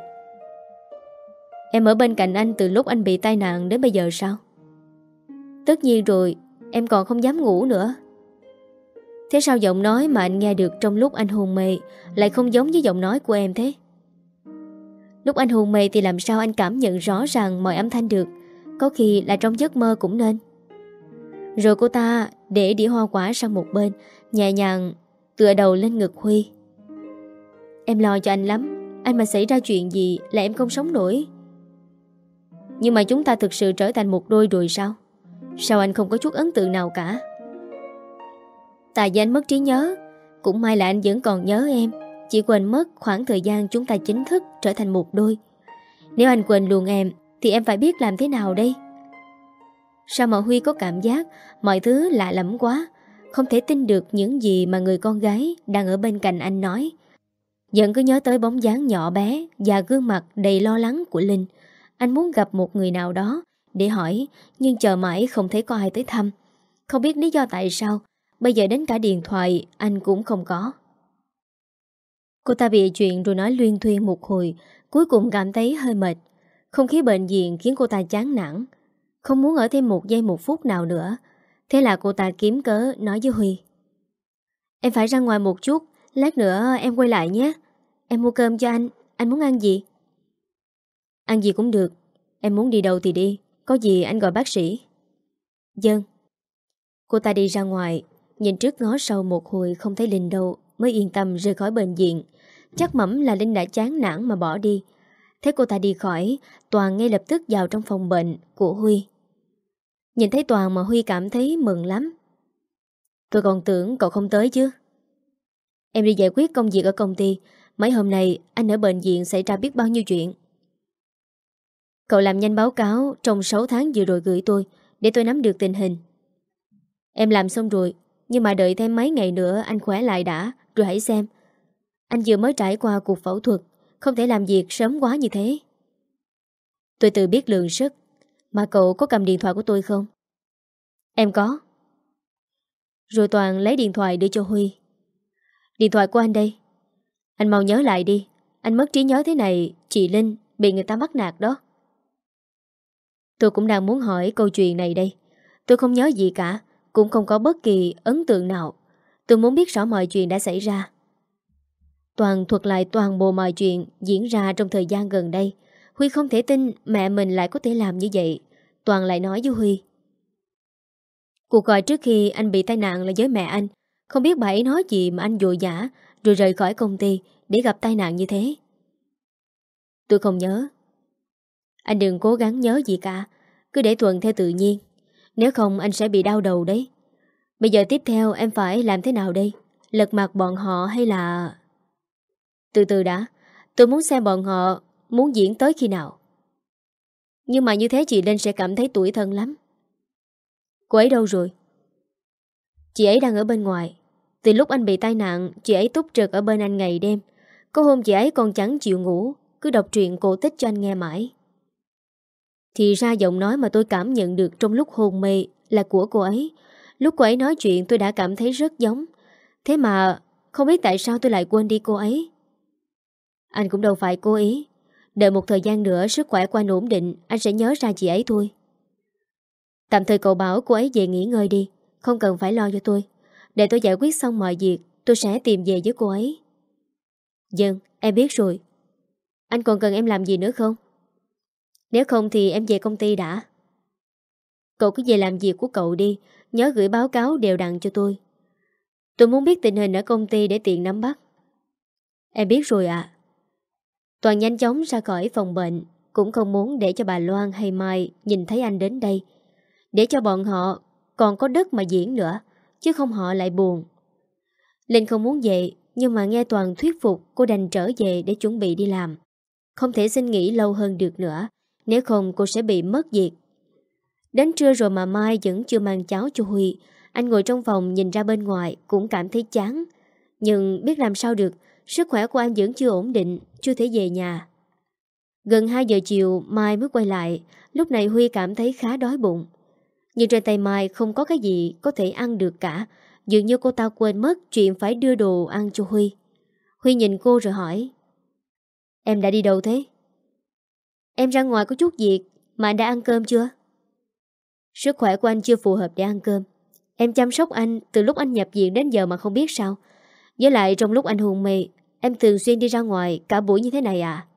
Em ở bên cạnh anh từ lúc anh bị tai nạn đến bây giờ sao? Tất nhiên rồi, em còn không dám ngủ nữa. Thế sao giọng nói mà anh nghe được trong lúc anh hôn mê lại không giống với giọng nói của em thế? Lúc anh hôn mê thì làm sao anh cảm nhận rõ ràng mọi âm thanh được? Có khi là trong giấc mơ cũng nên. Rồi cô ta để đĩa hoa quả sang một bên, nhẹ nhàng tựa đầu lên ngực Huy. Em lo cho anh lắm. Anh mà xảy ra chuyện gì là em không sống nổi. Nhưng mà chúng ta thực sự trở thành một đôi rồi sao? Sao anh không có chút ấn tượng nào cả? Tại vì anh mất trí nhớ. Cũng may là anh vẫn còn nhớ em. Chỉ quên mất khoảng thời gian chúng ta chính thức trở thành một đôi. Nếu anh quên luôn em thì em phải biết làm thế nào đây? Sao mà Huy có cảm giác mọi thứ lạ lẫm quá, không thể tin được những gì mà người con gái đang ở bên cạnh anh nói. Vẫn cứ nhớ tới bóng dáng nhỏ bé và gương mặt đầy lo lắng của Linh. Anh muốn gặp một người nào đó để hỏi, nhưng chờ mãi không thấy có ai tới thăm. Không biết lý do tại sao, bây giờ đến cả điện thoại anh cũng không có. Cô ta bị chuyện rồi nói luyên thuyên một hồi, cuối cùng cảm thấy hơi mệt. Không khí bệnh viện khiến cô ta chán nản, không muốn ở thêm một giây một phút nào nữa. Thế là cô ta kiếm cớ nói với Huy: Em phải ra ngoài một chút, lát nữa em quay lại nhé. Em mua cơm cho anh, anh muốn ăn gì? Ăn gì cũng được, em muốn đi đâu thì đi, có gì anh gọi bác sĩ. Vâng. Cô ta đi ra ngoài, nhìn trước ngó sau một hồi không thấy Linh đâu, mới yên tâm rời khỏi bệnh viện. Chắc mẩm là Linh đã chán nản mà bỏ đi. Thế cô ta đi khỏi, Toàn ngay lập tức vào trong phòng bệnh của Huy. Nhìn thấy Toàn mà Huy cảm thấy mừng lắm. Tôi còn tưởng cậu không tới chứ. Em đi giải quyết công việc ở công ty. Mấy hôm nay anh ở bệnh viện xảy ra biết bao nhiêu chuyện. Cậu làm nhanh báo cáo trong sáu tháng vừa rồi gửi tôi, để tôi nắm được tình hình. Em làm xong rồi, nhưng mà đợi thêm mấy ngày nữa anh khỏe lại đã, rồi hãy xem. Anh vừa mới trải qua cuộc phẫu thuật, không thể làm việc sớm quá như thế. Tôi tự biết lượng sức. Mà cậu có cầm điện thoại của tôi không? Em có. Rồi Toàn lấy điện thoại đưa cho Huy. Điện thoại của anh đây. Anh mau nhớ lại đi. Anh mất trí nhớ thế này, chị Linh bị người ta bắt nạt đó. Tôi cũng đang muốn hỏi câu chuyện này đây. Tôi không nhớ gì cả, cũng không có bất kỳ ấn tượng nào. Tôi muốn biết rõ mọi chuyện đã xảy ra. Toàn thuật lại toàn bộ mọi chuyện diễn ra trong thời gian gần đây. Huy không thể tin mẹ mình lại có thể làm như vậy. Toàn lại nói với Huy: Cuộc gọi trước khi anh bị tai nạn là với mẹ anh. Không biết bà ấy nói gì mà anh vội vã rồi rời khỏi công ty để gặp tai nạn như thế. Tôi không nhớ. Anh đừng cố gắng nhớ gì cả, cứ để thuận theo tự nhiên. Nếu không anh sẽ bị đau đầu đấy. Bây giờ tiếp theo em phải làm thế nào đây? Lật mặt bọn họ hay là... Từ từ đã. Tôi muốn xem bọn họ muốn diễn tới khi nào. Nhưng mà như thế chị Linh sẽ cảm thấy tủi thân lắm. Cô ấy đâu rồi? Chị ấy đang ở bên ngoài. Từ lúc anh bị tai nạn, chị ấy túc trực ở bên anh ngày đêm. Có hôm chị ấy còn chẳng chịu ngủ, cứ đọc truyện cổ tích cho anh nghe mãi. Thì ra giọng nói mà tôi cảm nhận được trong lúc hôn mê là của cô ấy. Lúc cô ấy nói chuyện tôi đã cảm thấy rất giống. Thế mà không biết tại sao tôi lại quên đi cô ấy. Anh cũng đâu phải cố ý. Đợi một thời gian nữa sức khỏe của anh ổn định, anh sẽ nhớ ra chị ấy thôi. Tạm thời cậu bảo cô ấy về nghỉ ngơi đi, không cần phải lo cho tôi. Để tôi giải quyết xong mọi việc, tôi sẽ tìm về với cô ấy. Vâng, em biết rồi. Anh còn cần em làm gì nữa không? Nếu không thì em về công ty đã. Cậu cứ về làm việc của cậu đi, nhớ gửi báo cáo đều đặn cho tôi. Tôi muốn biết tình hình ở công ty để tiện nắm bắt. Em biết rồi ạ. À. Toàn nhanh chóng ra khỏi phòng bệnh, cũng không muốn để cho bà Loan hay Mai nhìn thấy anh đến đây. Để cho bọn họ còn có đất mà diễn nữa, chứ không họ lại buồn. Linh không muốn về, nhưng mà nghe Toàn thuyết phục, cô đành trở về để chuẩn bị đi làm. Không thể xin nghỉ lâu hơn được nữa, nếu không cô sẽ bị mất việc. Đến trưa rồi mà Mai vẫn chưa mang cháo cho Huy. Anh ngồi trong phòng nhìn ra bên ngoài cũng cảm thấy chán. Nhưng biết làm sao được, sức khỏe của anh vẫn chưa ổn định, chưa thể về nhà. Gần hai giờ chiều Mai mới quay lại. Lúc này Huy cảm thấy khá đói bụng. Nhưng trên tay Mai không có cái gì có thể ăn được cả. Dường như cô ta quên mất chuyện phải đưa đồ ăn cho Huy. Huy nhìn cô rồi hỏi: Em đã đi đâu thế? Em ra ngoài có chút việc. Mà anh đã ăn cơm chưa? Sức khỏe của anh chưa phù hợp để ăn cơm. Em chăm sóc anh từ lúc anh nhập viện đến giờ mà không biết sao. Với lại trong lúc anh hôn mê, em thường xuyên đi ra ngoài cả buổi như thế này à?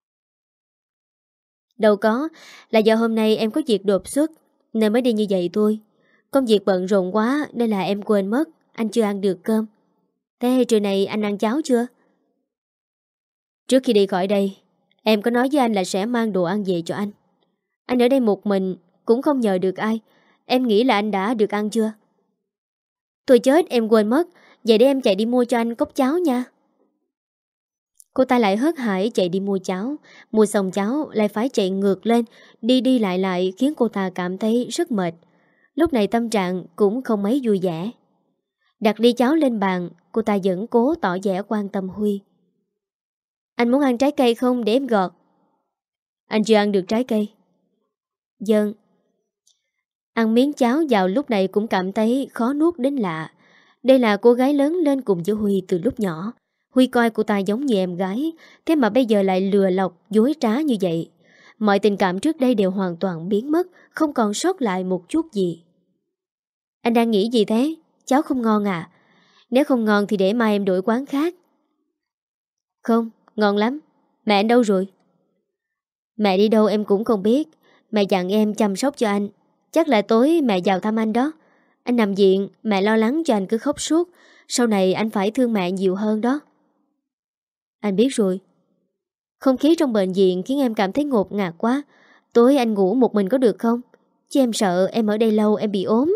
Đâu có, là do hôm nay em có việc đột xuất nên mới đi như vậy thôi. Công việc bận rộn quá nên là em quên mất anh chưa ăn được cơm. Thế trưa này anh ăn cháo chưa? Trước khi đi khỏi đây, em có nói với anh là sẽ mang đồ ăn về cho anh. Anh ở đây một mình cũng không nhờ được ai. Em nghĩ là anh đã được ăn chưa? Tôi chết, em quên mất. Vậy để em chạy đi mua cho anh cốc cháo nha. Cô ta lại hớt hải chạy đi mua cháo. Mua xong cháo lại phải chạy ngược lên. Đi đi lại lại khiến cô ta cảm thấy rất mệt. Lúc này tâm trạng cũng không mấy vui vẻ. Đặt ly cháo lên bàn, cô ta vẫn cố tỏ vẻ quan tâm Huy. Anh muốn ăn trái cây không để em gọt? Anh chưa ăn được trái cây. Dân. Ăn miếng cháo vào lúc này cũng cảm thấy khó nuốt đến lạ. Đây là cô gái lớn lên cùng với Huy từ lúc nhỏ. Huy coi cô ta giống như em gái, thế mà bây giờ lại lừa lọc, dối trá như vậy. Mọi tình cảm trước đây đều hoàn toàn biến mất, không còn sót lại một chút gì. Anh đang nghĩ gì thế? Cháo không ngon à? Nếu không ngon thì để mai em đổi quán khác. Không, ngon lắm. Mẹ anh đâu rồi? Mẹ đi đâu em cũng không biết. Mẹ dặn em chăm sóc cho anh. Chắc là tối mẹ vào thăm anh đó. Anh nằm viện, mẹ lo lắng cho anh cứ khóc suốt. Sau này anh phải thương mẹ nhiều hơn đó. Anh biết rồi. Không khí trong bệnh viện khiến em cảm thấy ngột ngạt quá. Tối anh ngủ một mình có được không? Chứ em sợ em ở đây lâu em bị ốm.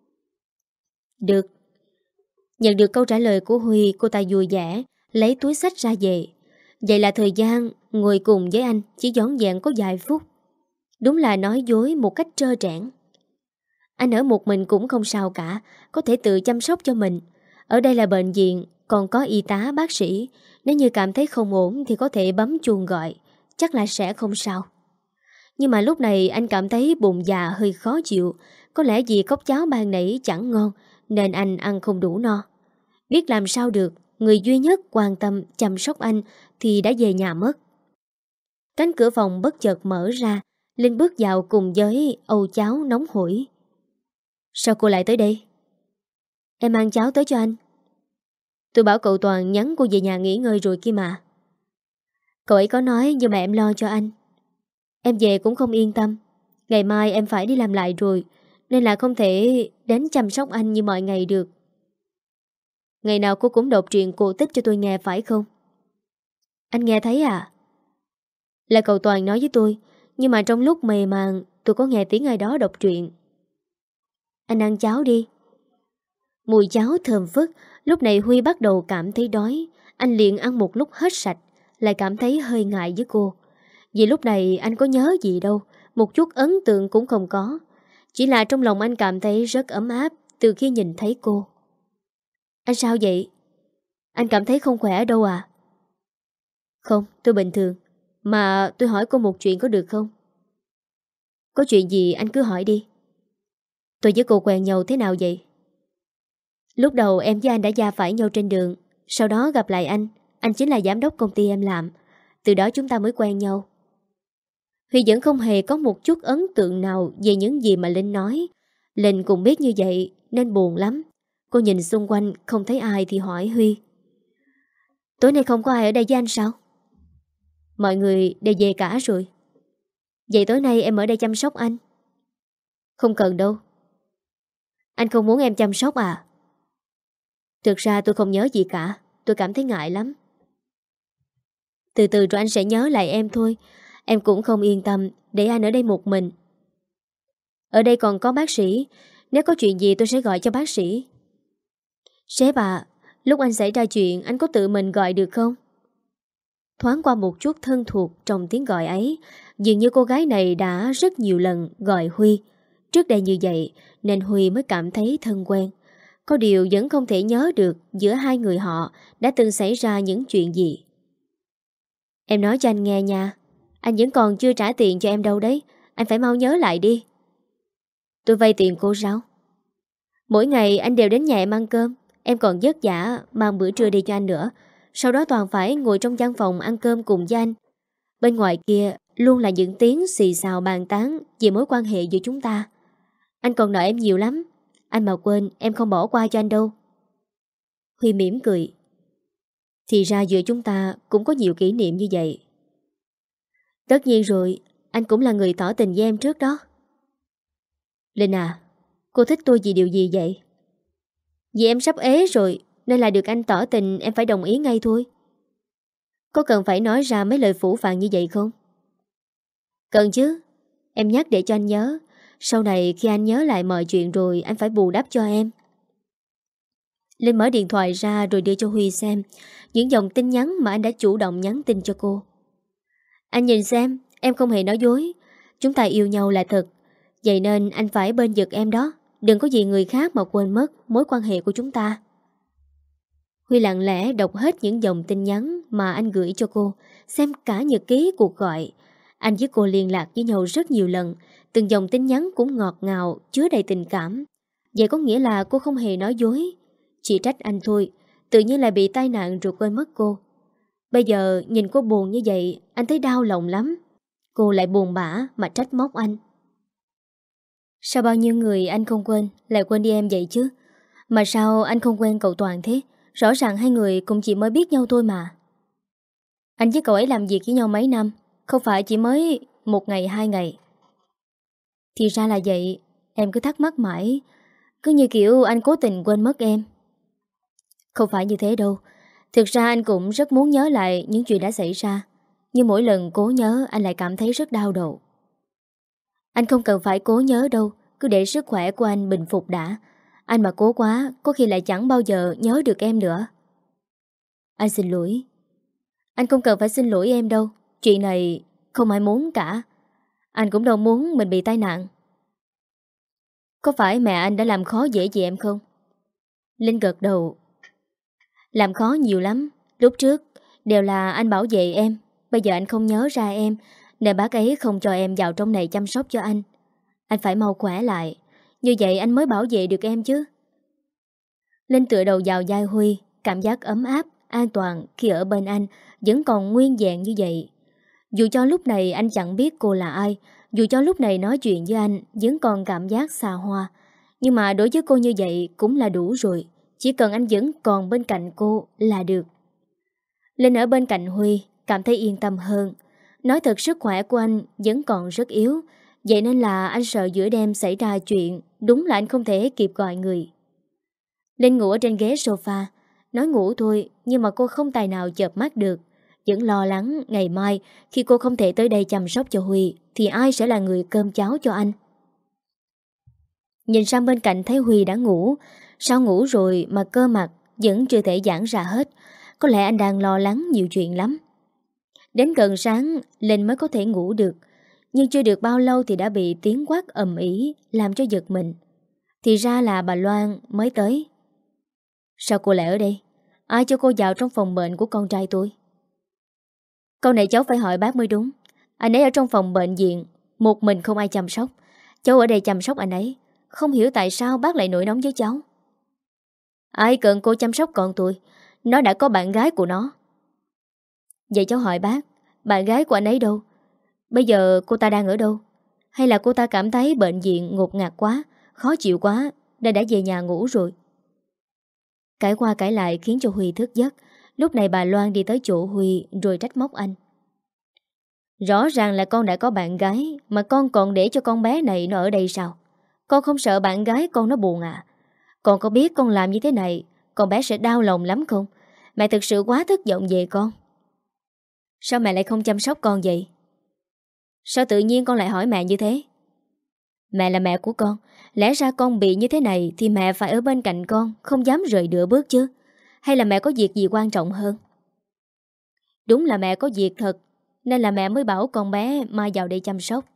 Được. Nhận được câu trả lời của Huy, cô ta vui vẻ lấy túi xách ra về. Vậy là thời gian ngồi cùng với anh chỉ dõn dẹn có vài phút. Đúng là nói dối một cách trơ trẽn. Anh ở một mình cũng không sao cả, có thể tự chăm sóc cho mình. Ở đây là bệnh viện, còn có y tá bác sĩ. Nếu như cảm thấy không ổn thì có thể bấm chuông gọi, chắc là sẽ không sao. Nhưng mà lúc này anh cảm thấy bụng dạ hơi khó chịu. Có lẽ vì cốc cháo ban nãy chẳng ngon nên anh ăn không đủ no. Biết làm sao được, người duy nhất quan tâm chăm sóc anh thì đã về nhà mất. Cánh cửa phòng bất chợt mở ra, Linh bước vào cùng với âu cháo nóng hổi. Sao cô lại tới đây? Em mang cháo tới cho anh. Tôi bảo cậu Toàn nhắn cô về nhà nghỉ ngơi rồi kia mà. Cậu ấy có nói nhưng mà em lo cho anh. Em về cũng không yên tâm. Ngày mai em phải đi làm lại rồi, nên là không thể đến chăm sóc anh như mọi ngày được. Ngày nào cô cũng đọc truyện cổ tích cho tôi nghe phải không? Anh nghe thấy à? Là cậu Toàn nói với tôi, nhưng mà trong lúc mề màng tôi có nghe tiếng ai đó đọc truyện. Anh ăn cháo đi. Mùi cháo thơm phức. Lúc này Huy bắt đầu cảm thấy đói. Anh liền ăn một lúc hết sạch, lại cảm thấy hơi ngại với cô. Vì lúc này anh có nhớ gì đâu, một chút ấn tượng cũng không có. Chỉ là trong lòng anh cảm thấy rất ấm áp từ khi nhìn thấy cô. Anh sao vậy? Anh cảm thấy không khỏe đâu à? Không, tôi bình thường. Mà tôi hỏi cô một chuyện có được không? Có chuyện gì anh cứ hỏi đi. Tôi với cô quen nhau thế nào vậy? Lúc đầu em với anh đã va phải nhau trên đường. Sau đó gặp lại anh. Anh chính là giám đốc công ty em làm. Từ đó chúng ta mới quen nhau. Huy vẫn không hề có một chút ấn tượng nào về những gì mà Linh nói. Linh cũng biết như vậy nên buồn lắm. Cô nhìn xung quanh không thấy ai thì hỏi Huy. Tối nay không có ai ở đây với anh sao? Mọi người đều về cả rồi. Vậy tối nay em ở đây chăm sóc anh? Không cần đâu. Anh không muốn em chăm sóc à? Thực ra tôi không nhớ gì cả. Tôi cảm thấy ngại lắm. Từ từ rồi anh sẽ nhớ lại em thôi. Em cũng không yên tâm để anh ở đây một mình. Ở đây còn có bác sĩ. Nếu có chuyện gì tôi sẽ gọi cho bác sĩ. Sếp à, lúc anh xảy ra chuyện anh có tự mình gọi được không? Thoáng qua một chút thân thuộc trong tiếng gọi ấy. Dường như cô gái này đã rất nhiều lần gọi Huy. Trước đây như vậy nên Huy mới cảm thấy thân quen. Có điều vẫn không thể nhớ được giữa hai người họ đã từng xảy ra những chuyện gì. Em nói cho anh nghe nha. Anh vẫn còn chưa trả tiền cho em đâu đấy. Anh phải mau nhớ lại đi. Tôi vay tiền cô sao? Mỗi ngày anh đều đến nhà em ăn cơm. Em còn vất vả mang bữa trưa đi cho anh nữa. Sau đó toàn phải ngồi trong văn phòng ăn cơm cùng với anh. Bên ngoài kia luôn là những tiếng xì xào bàn tán về mối quan hệ giữa chúng ta. Anh còn nợ em nhiều lắm. Anh mà quên em không bỏ qua cho anh đâu. Huy mỉm cười. Thì ra giữa chúng ta cũng có nhiều kỷ niệm như vậy. Tất nhiên rồi. Anh cũng là người tỏ tình với em trước đó. Linh à, cô thích tôi vì điều gì vậy? Vì em sắp ế rồi nên là được anh tỏ tình em phải đồng ý ngay thôi. Có cần phải nói ra mấy lời phũ phàng như vậy không? Cần chứ. Em nhắc để cho anh nhớ. Sau này khi anh nhớ lại mọi chuyện rồi anh phải bù đắp cho em. Linh mở điện thoại ra rồi đưa cho Huy xem những dòng tin nhắn mà anh đã chủ động nhắn tin cho cô. Anh nhìn xem, em không hề nói dối. Chúng ta yêu nhau là thật. Vậy nên anh phải bên vực em đó. Đừng có vì người khác mà quên mất mối quan hệ của chúng ta. Huy lặng lẽ đọc hết những dòng tin nhắn mà anh gửi cho cô, xem cả nhật ký cuộc gọi. Anh với cô liên lạc với nhau rất nhiều lần, từng dòng tin nhắn cũng ngọt ngào, chứa đầy tình cảm. Vậy có nghĩa là cô không hề nói dối. Chỉ trách anh thôi, tự nhiên lại bị tai nạn rồi quên mất cô. Bây giờ nhìn cô buồn như vậy, anh thấy đau lòng lắm. Cô lại buồn bã mà trách móc anh. Sao bao nhiêu người anh không quên, lại quên đi em vậy chứ? Mà sao anh không quen cậu Toàn thế? Rõ ràng hai người cũng chỉ mới biết nhau thôi mà. Anh với cậu ấy làm việc với nhau mấy năm, không phải chỉ mới một ngày hai ngày. Thì ra là vậy, em cứ thắc mắc mãi, cứ như kiểu anh cố tình quên mất em. Không phải như thế đâu. Thực ra anh cũng rất muốn nhớ lại những chuyện đã xảy ra, nhưng mỗi lần cố nhớ anh lại cảm thấy rất đau đầu. Anh không cần phải cố nhớ đâu, cứ để sức khỏe của anh bình phục đã. Anh mà cố quá, có khi lại chẳng bao giờ nhớ được em nữa. Anh xin lỗi. Anh không cần phải xin lỗi em đâu, chuyện này không ai muốn cả. Anh cũng đâu muốn mình bị tai nạn. Có phải mẹ anh đã làm khó dễ gì em không? Linh gật đầu. Làm khó nhiều lắm. Lúc trước đều là anh bảo vệ em. Bây giờ anh không nhớ ra em, nên bác ấy không cho em vào trong này chăm sóc cho anh. Anh phải mau khỏe lại, như vậy anh mới bảo vệ được em chứ. Linh tựa đầu vào vai Huy, cảm giác ấm áp, an toàn khi ở bên anh vẫn còn nguyên vẹn như vậy. Dù cho lúc này anh chẳng biết cô là ai, dù cho lúc này nói chuyện với anh vẫn còn cảm giác xa hoa, nhưng mà đối với cô như vậy cũng là đủ rồi. Chỉ cần anh vẫn còn bên cạnh cô là được. Linh ở bên cạnh Huy cảm thấy yên tâm hơn. Nói thật, sức khỏe của anh vẫn còn rất yếu, vậy nên là anh sợ giữa đêm xảy ra chuyện. Đúng là anh không thể kịp gọi người. Linh ngủ ở trên ghế sofa. Nói ngủ thôi, nhưng mà cô không tài nào chợp mắt được. Vẫn lo lắng ngày mai khi cô không thể tới đây chăm sóc cho Huy thì ai sẽ là người cơm cháo cho anh. Nhìn sang bên cạnh thấy Huy đã ngủ. Sao ngủ rồi mà cơ mặt vẫn chưa thể giãn ra hết. Có lẽ anh đang lo lắng nhiều chuyện lắm. Đến gần sáng Linh mới có thể ngủ được. Nhưng chưa được bao lâu thì đã bị tiếng quát ầm ĩ làm cho giật mình. Thì ra là bà Loan mới tới. Sao cô lại ở đây? Ai cho cô vào trong phòng bệnh của con trai tôi? Câu này cháu phải hỏi bác mới đúng. Anh ấy ở trong phòng bệnh viện, một mình không ai chăm sóc. Cháu ở đây chăm sóc anh ấy. Không hiểu tại sao bác lại nổi nóng với cháu. Ai cần cô chăm sóc con tôi? Nó đã có bạn gái của nó. Vậy cháu hỏi bác, bạn gái của anh ấy đâu? Bây giờ cô ta đang ở đâu? Hay là cô ta cảm thấy bệnh viện ngột ngạt quá, khó chịu quá nên đã về nhà ngủ rồi? Cãi qua cãi lại khiến cho Huy thức giấc. Lúc này bà Loan đi tới chỗ Huy rồi trách móc anh. Rõ ràng là con đã có bạn gái, mà con còn để cho con bé này nó ở đây sao? Con không sợ bạn gái con nó buồn à? Con có biết con làm như thế này con bé sẽ đau lòng lắm không? Mẹ thực sự quá thất vọng về con. Sao mẹ lại không chăm sóc con vậy? Sao tự nhiên con lại hỏi mẹ như thế? Mẹ là mẹ của con. Lẽ ra con bị như thế này thì mẹ phải ở bên cạnh con, không dám rời nửa bước chứ. Hay là mẹ có việc gì quan trọng hơn? Đúng là mẹ có việc thật, nên là mẹ mới bảo con bé mai vào đây chăm sóc.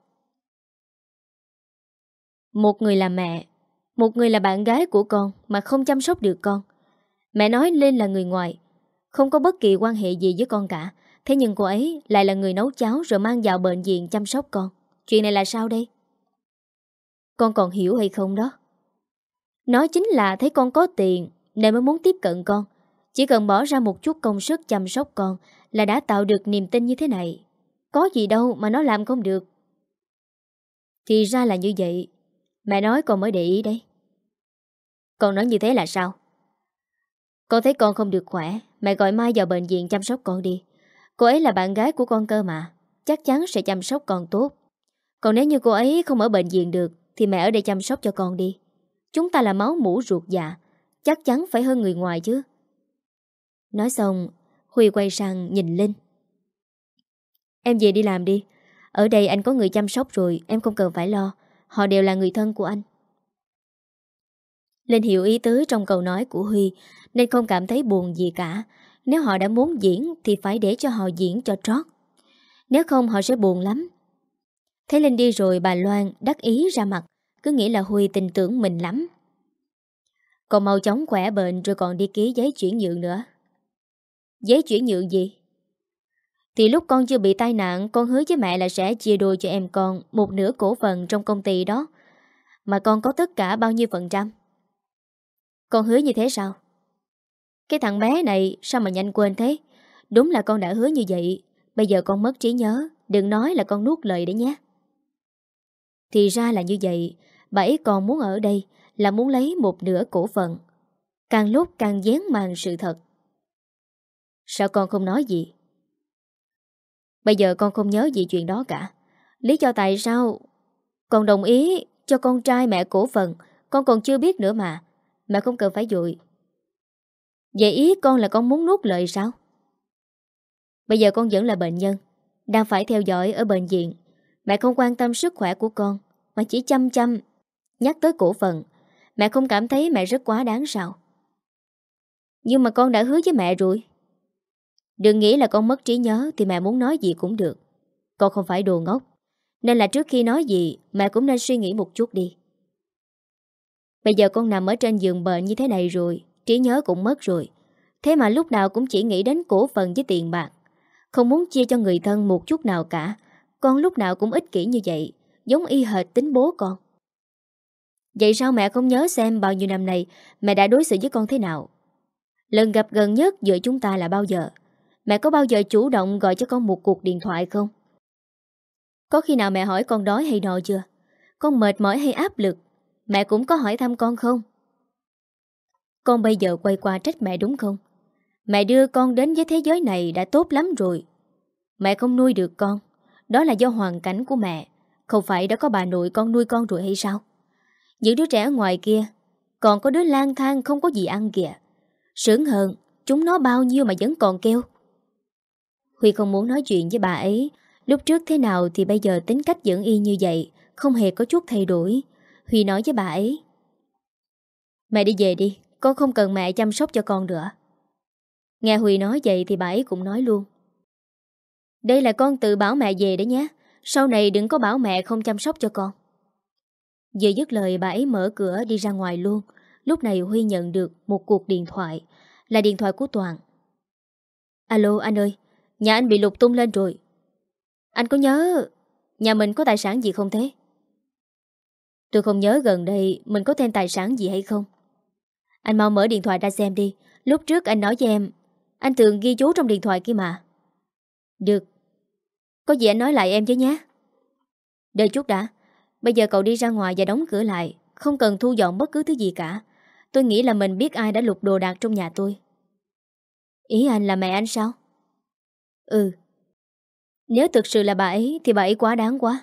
Một người là mẹ, một người là bạn gái của con mà không chăm sóc được con. Mẹ nói Linh là người ngoài, không có bất kỳ quan hệ gì với con cả. Thế nhưng cô ấy lại là người nấu cháo rồi mang vào bệnh viện chăm sóc con. Chuyện này là sao đây? Con còn hiểu hay không đó? Nó chính là thấy con có tiền nên mới muốn tiếp cận con. Chỉ cần bỏ ra một chút công sức chăm sóc con là đã tạo được niềm tin như thế này. Có gì đâu mà nó làm không được. Thì ra là như vậy. Mẹ nói con mới để ý đấy. Con nói như thế là sao? Con thấy con không được khỏe, mẹ gọi Mai vào bệnh viện chăm sóc con đi. Cô ấy là bạn gái của con cơ mà, chắc chắn sẽ chăm sóc con tốt. Còn nếu như cô ấy không ở bệnh viện được thì mẹ ở đây chăm sóc cho con đi. Chúng ta là máu mủ ruột dạ, chắc chắn phải hơn người ngoài chứ. Nói xong Huy quay sang nhìn Linh. Em về đi làm đi. Ở đây anh có người chăm sóc rồi, em không cần phải lo. Họ đều là người thân của anh. Linh hiểu ý tứ trong câu nói của Huy nên không cảm thấy buồn gì cả. Nếu họ đã muốn diễn thì phải để cho họ diễn cho trót. Nếu không họ sẽ buồn lắm. Thấy Linh đi rồi bà Loan đắc ý ra mặt, cứ nghĩ là Huy tin tưởng mình lắm. Con mau chóng khỏe bệnh rồi còn đi ký giấy chuyển nhượng nữa. Giấy chuyển nhượng gì? Thì lúc con chưa bị tai nạn, con hứa với mẹ là sẽ chia đôi cho em con một nửa cổ phần trong công ty đó. Mà con có tất cả bao nhiêu phần trăm? Con hứa như thế sao? Cái thằng bé này sao mà nhanh quên thế? Đúng là con đã hứa như vậy. Bây giờ con mất trí nhớ, đừng nói là con nuốt lời đấy nhé. Thì ra là như vậy. Bà ấy còn muốn ở đây là muốn lấy một nửa cổ phần. Càng lúc càng dán màn sự thật. Sao con không nói gì? Bây giờ con không nhớ gì chuyện đó cả. Lý do tại sao con đồng ý cho con trai mẹ cổ phần con còn chưa biết nữa mà. Mẹ không cần phải dội. Vậy ý con là con muốn nuốt lời sao? Bây giờ con vẫn là bệnh nhân, đang phải theo dõi ở bệnh viện. Mẹ không quan tâm sức khỏe của con, mà chỉ chăm chăm nhắc tới cổ phần. Mẹ không cảm thấy mẹ rất quá đáng sao? Nhưng mà con đã hứa với mẹ rồi. Đừng nghĩ là con mất trí nhớ thì mẹ muốn nói gì cũng được. Con không phải đồ ngốc, nên là trước khi nói gì mẹ cũng nên suy nghĩ một chút đi. Bây giờ con nằm ở trên giường bệnh như thế này rồi, trí nhớ cũng mất rồi. Thế mà lúc nào cũng chỉ nghĩ đến cổ phần với tiền bạc, không muốn chia cho người thân một chút nào cả. Con lúc nào cũng ích kỷ như vậy, giống y hệt tính bố con. Vậy sao mẹ không nhớ xem bao nhiêu năm nay mẹ đã đối xử với con thế nào? Lần gặp gần nhất giữa chúng ta là bao giờ? Mẹ có bao giờ chủ động gọi cho con một cuộc điện thoại không? Có khi nào mẹ hỏi con đói hay no chưa? Con mệt mỏi hay áp lực, mẹ cũng có hỏi thăm con không? Con bây giờ quay qua trách mẹ đúng không? Mẹ đưa con đến với thế giới này đã tốt lắm rồi. Mẹ không nuôi được con, đó là do hoàn cảnh của mẹ. Không phải đã có bà nội con nuôi con rồi hay sao? Những đứa trẻ ngoài kia, còn có đứa lang thang không có gì ăn kìa. Sướng hơn, chúng nó bao nhiêu mà vẫn còn kêu. Huy không muốn nói chuyện với bà ấy. Lúc trước thế nào thì bây giờ tính cách vẫn y như vậy, không hề có chút thay đổi. Huy nói với bà ấy: mẹ đi về đi, con không cần mẹ chăm sóc cho con nữa. Nghe Huy nói vậy thì bà ấy cũng nói luôn: đây là con tự bảo mẹ về đấy nhé. Sau này đừng có bảo mẹ không chăm sóc cho con. Vừa dứt lời bà ấy mở cửa đi ra ngoài luôn. Lúc này Huy nhận được một cuộc điện thoại. Là điện thoại của Toàn. Alo anh ơi, nhà anh bị lục tung lên rồi. Anh có nhớ nhà mình có tài sản gì không thế? Tôi không nhớ gần đây mình có thêm tài sản gì hay không. Anh mau mở điện thoại ra xem đi. Lúc trước anh nói với em, anh thường ghi chú trong điện thoại kia mà. Được, có gì anh nói lại em chứ nhé. Đợi chút đã. Bây giờ cậu đi ra ngoài và đóng cửa lại. Không cần thu dọn bất cứ thứ gì cả. Tôi nghĩ là mình biết ai đã lục đồ đạc trong nhà tôi. Ý anh là mẹ anh sao? Ừ. Nếu thực sự là bà ấy thì bà ấy quá đáng quá.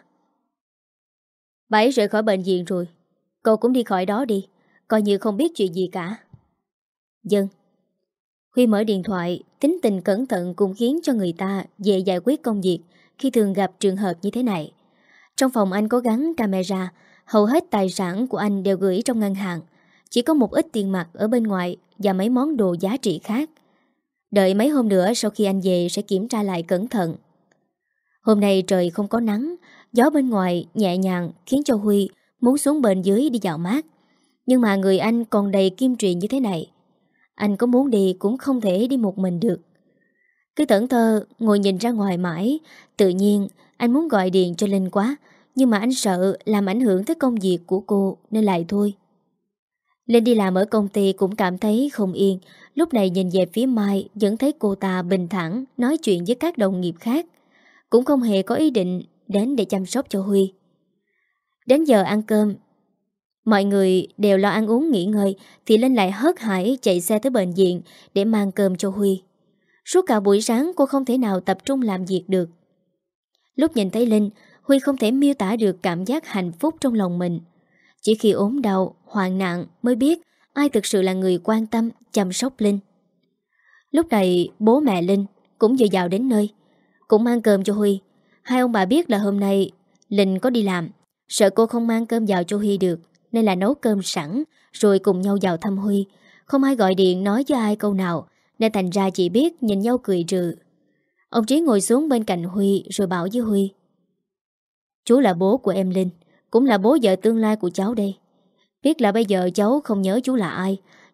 Bà ấy rời khỏi bệnh viện rồi. Cậu cũng đi khỏi đó đi. Coi như không biết chuyện gì cả. Dân. Huy mở điện thoại. Tính tình cẩn thận cũng khiến cho người ta dễ giải quyết công việc khi thường gặp trường hợp như thế này. Trong phòng anh có gắn camera. Hầu hết tài sản của anh đều gửi trong ngân hàng. Chỉ có một ít tiền mặt ở bên ngoài và mấy món đồ giá trị khác. Đợi mấy hôm nữa sau khi anh về sẽ kiểm tra lại cẩn thận. Hôm nay trời không có nắng, gió bên ngoài nhẹ nhàng khiến cho Huy muốn xuống bên dưới đi dạo mát. Nhưng mà người anh còn đầy kim truyền như thế này. Anh có muốn đi cũng không thể đi một mình được. Cứ thẫn thờ ngồi nhìn ra ngoài mãi. Tự nhiên anh muốn gọi điện cho Linh quá, nhưng mà anh sợ làm ảnh hưởng tới công việc của cô nên lại thôi. Linh đi làm ở công ty cũng cảm thấy không yên. Lúc này nhìn về phía Mai vẫn thấy cô ta bình thản nói chuyện với các đồng nghiệp khác. Cũng không hề có ý định đến để chăm sóc cho Huy. Đến giờ ăn cơm, mọi người đều lo ăn uống nghỉ ngơi thì Linh lại hớt hải chạy xe tới bệnh viện để mang cơm cho Huy. Suốt cả buổi sáng cô không thể nào tập trung làm việc được. Lúc nhìn thấy Linh, Huy không thể miêu tả được cảm giác hạnh phúc trong lòng mình. Chỉ khi ốm đau, hoạn nạn mới biết ai thực sự là người quan tâm, chăm sóc Linh. Lúc này bố mẹ Linh cũng vừa vào đến nơi, cũng mang cơm cho Huy. Hai ông bà biết là hôm nay Linh có đi làm, sợ cô không mang cơm vào cho Huy được, nên là nấu cơm sẵn rồi cùng nhau vào thăm Huy. Không ai gọi điện nói với ai câu nào, nên thành ra chỉ biết nhìn nhau cười trừ. Ông Trí ngồi xuống bên cạnh Huy rồi bảo với Huy: chú là bố của em Linh, cũng là bố vợ tương lai của cháu đây. Biết là bây giờ cháu không nhớ chú là ai,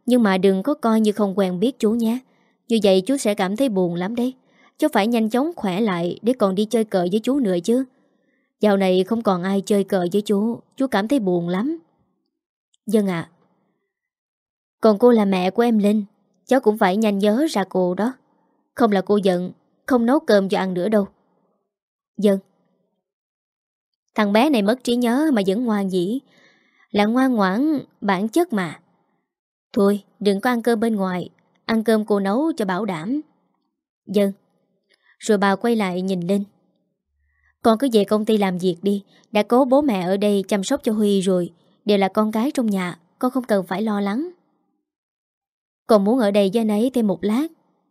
Nhưng mà đừng có coi như không quen biết chú nhé. Như vậy chú sẽ cảm thấy buồn lắm đấy. Chú phải nhanh chóng khỏe lại để còn đi chơi cờ với chú nữa chứ. Dạo này không còn ai chơi cờ với chú, chú cảm thấy buồn lắm. Dân ạ. Còn cô là mẹ của em Linh, cháu cũng phải nhanh nhớ ra cô đó. Không là cô giận, không nấu cơm cho ăn nữa đâu. Dân. Thằng bé này mất trí nhớ mà vẫn ngoan dĩ. Là ngoan ngoãn bản chất mà. Thôi đừng có ăn cơm bên ngoài, ăn cơm cô nấu cho bảo đảm. Dân. Rồi bà quay lại nhìn Linh. Con cứ về công ty làm việc đi. Đã có bố mẹ ở đây chăm sóc cho Huy rồi. Đều là con gái trong nhà, con không cần phải lo lắng. Con muốn ở đây với anh ấy thêm một lát.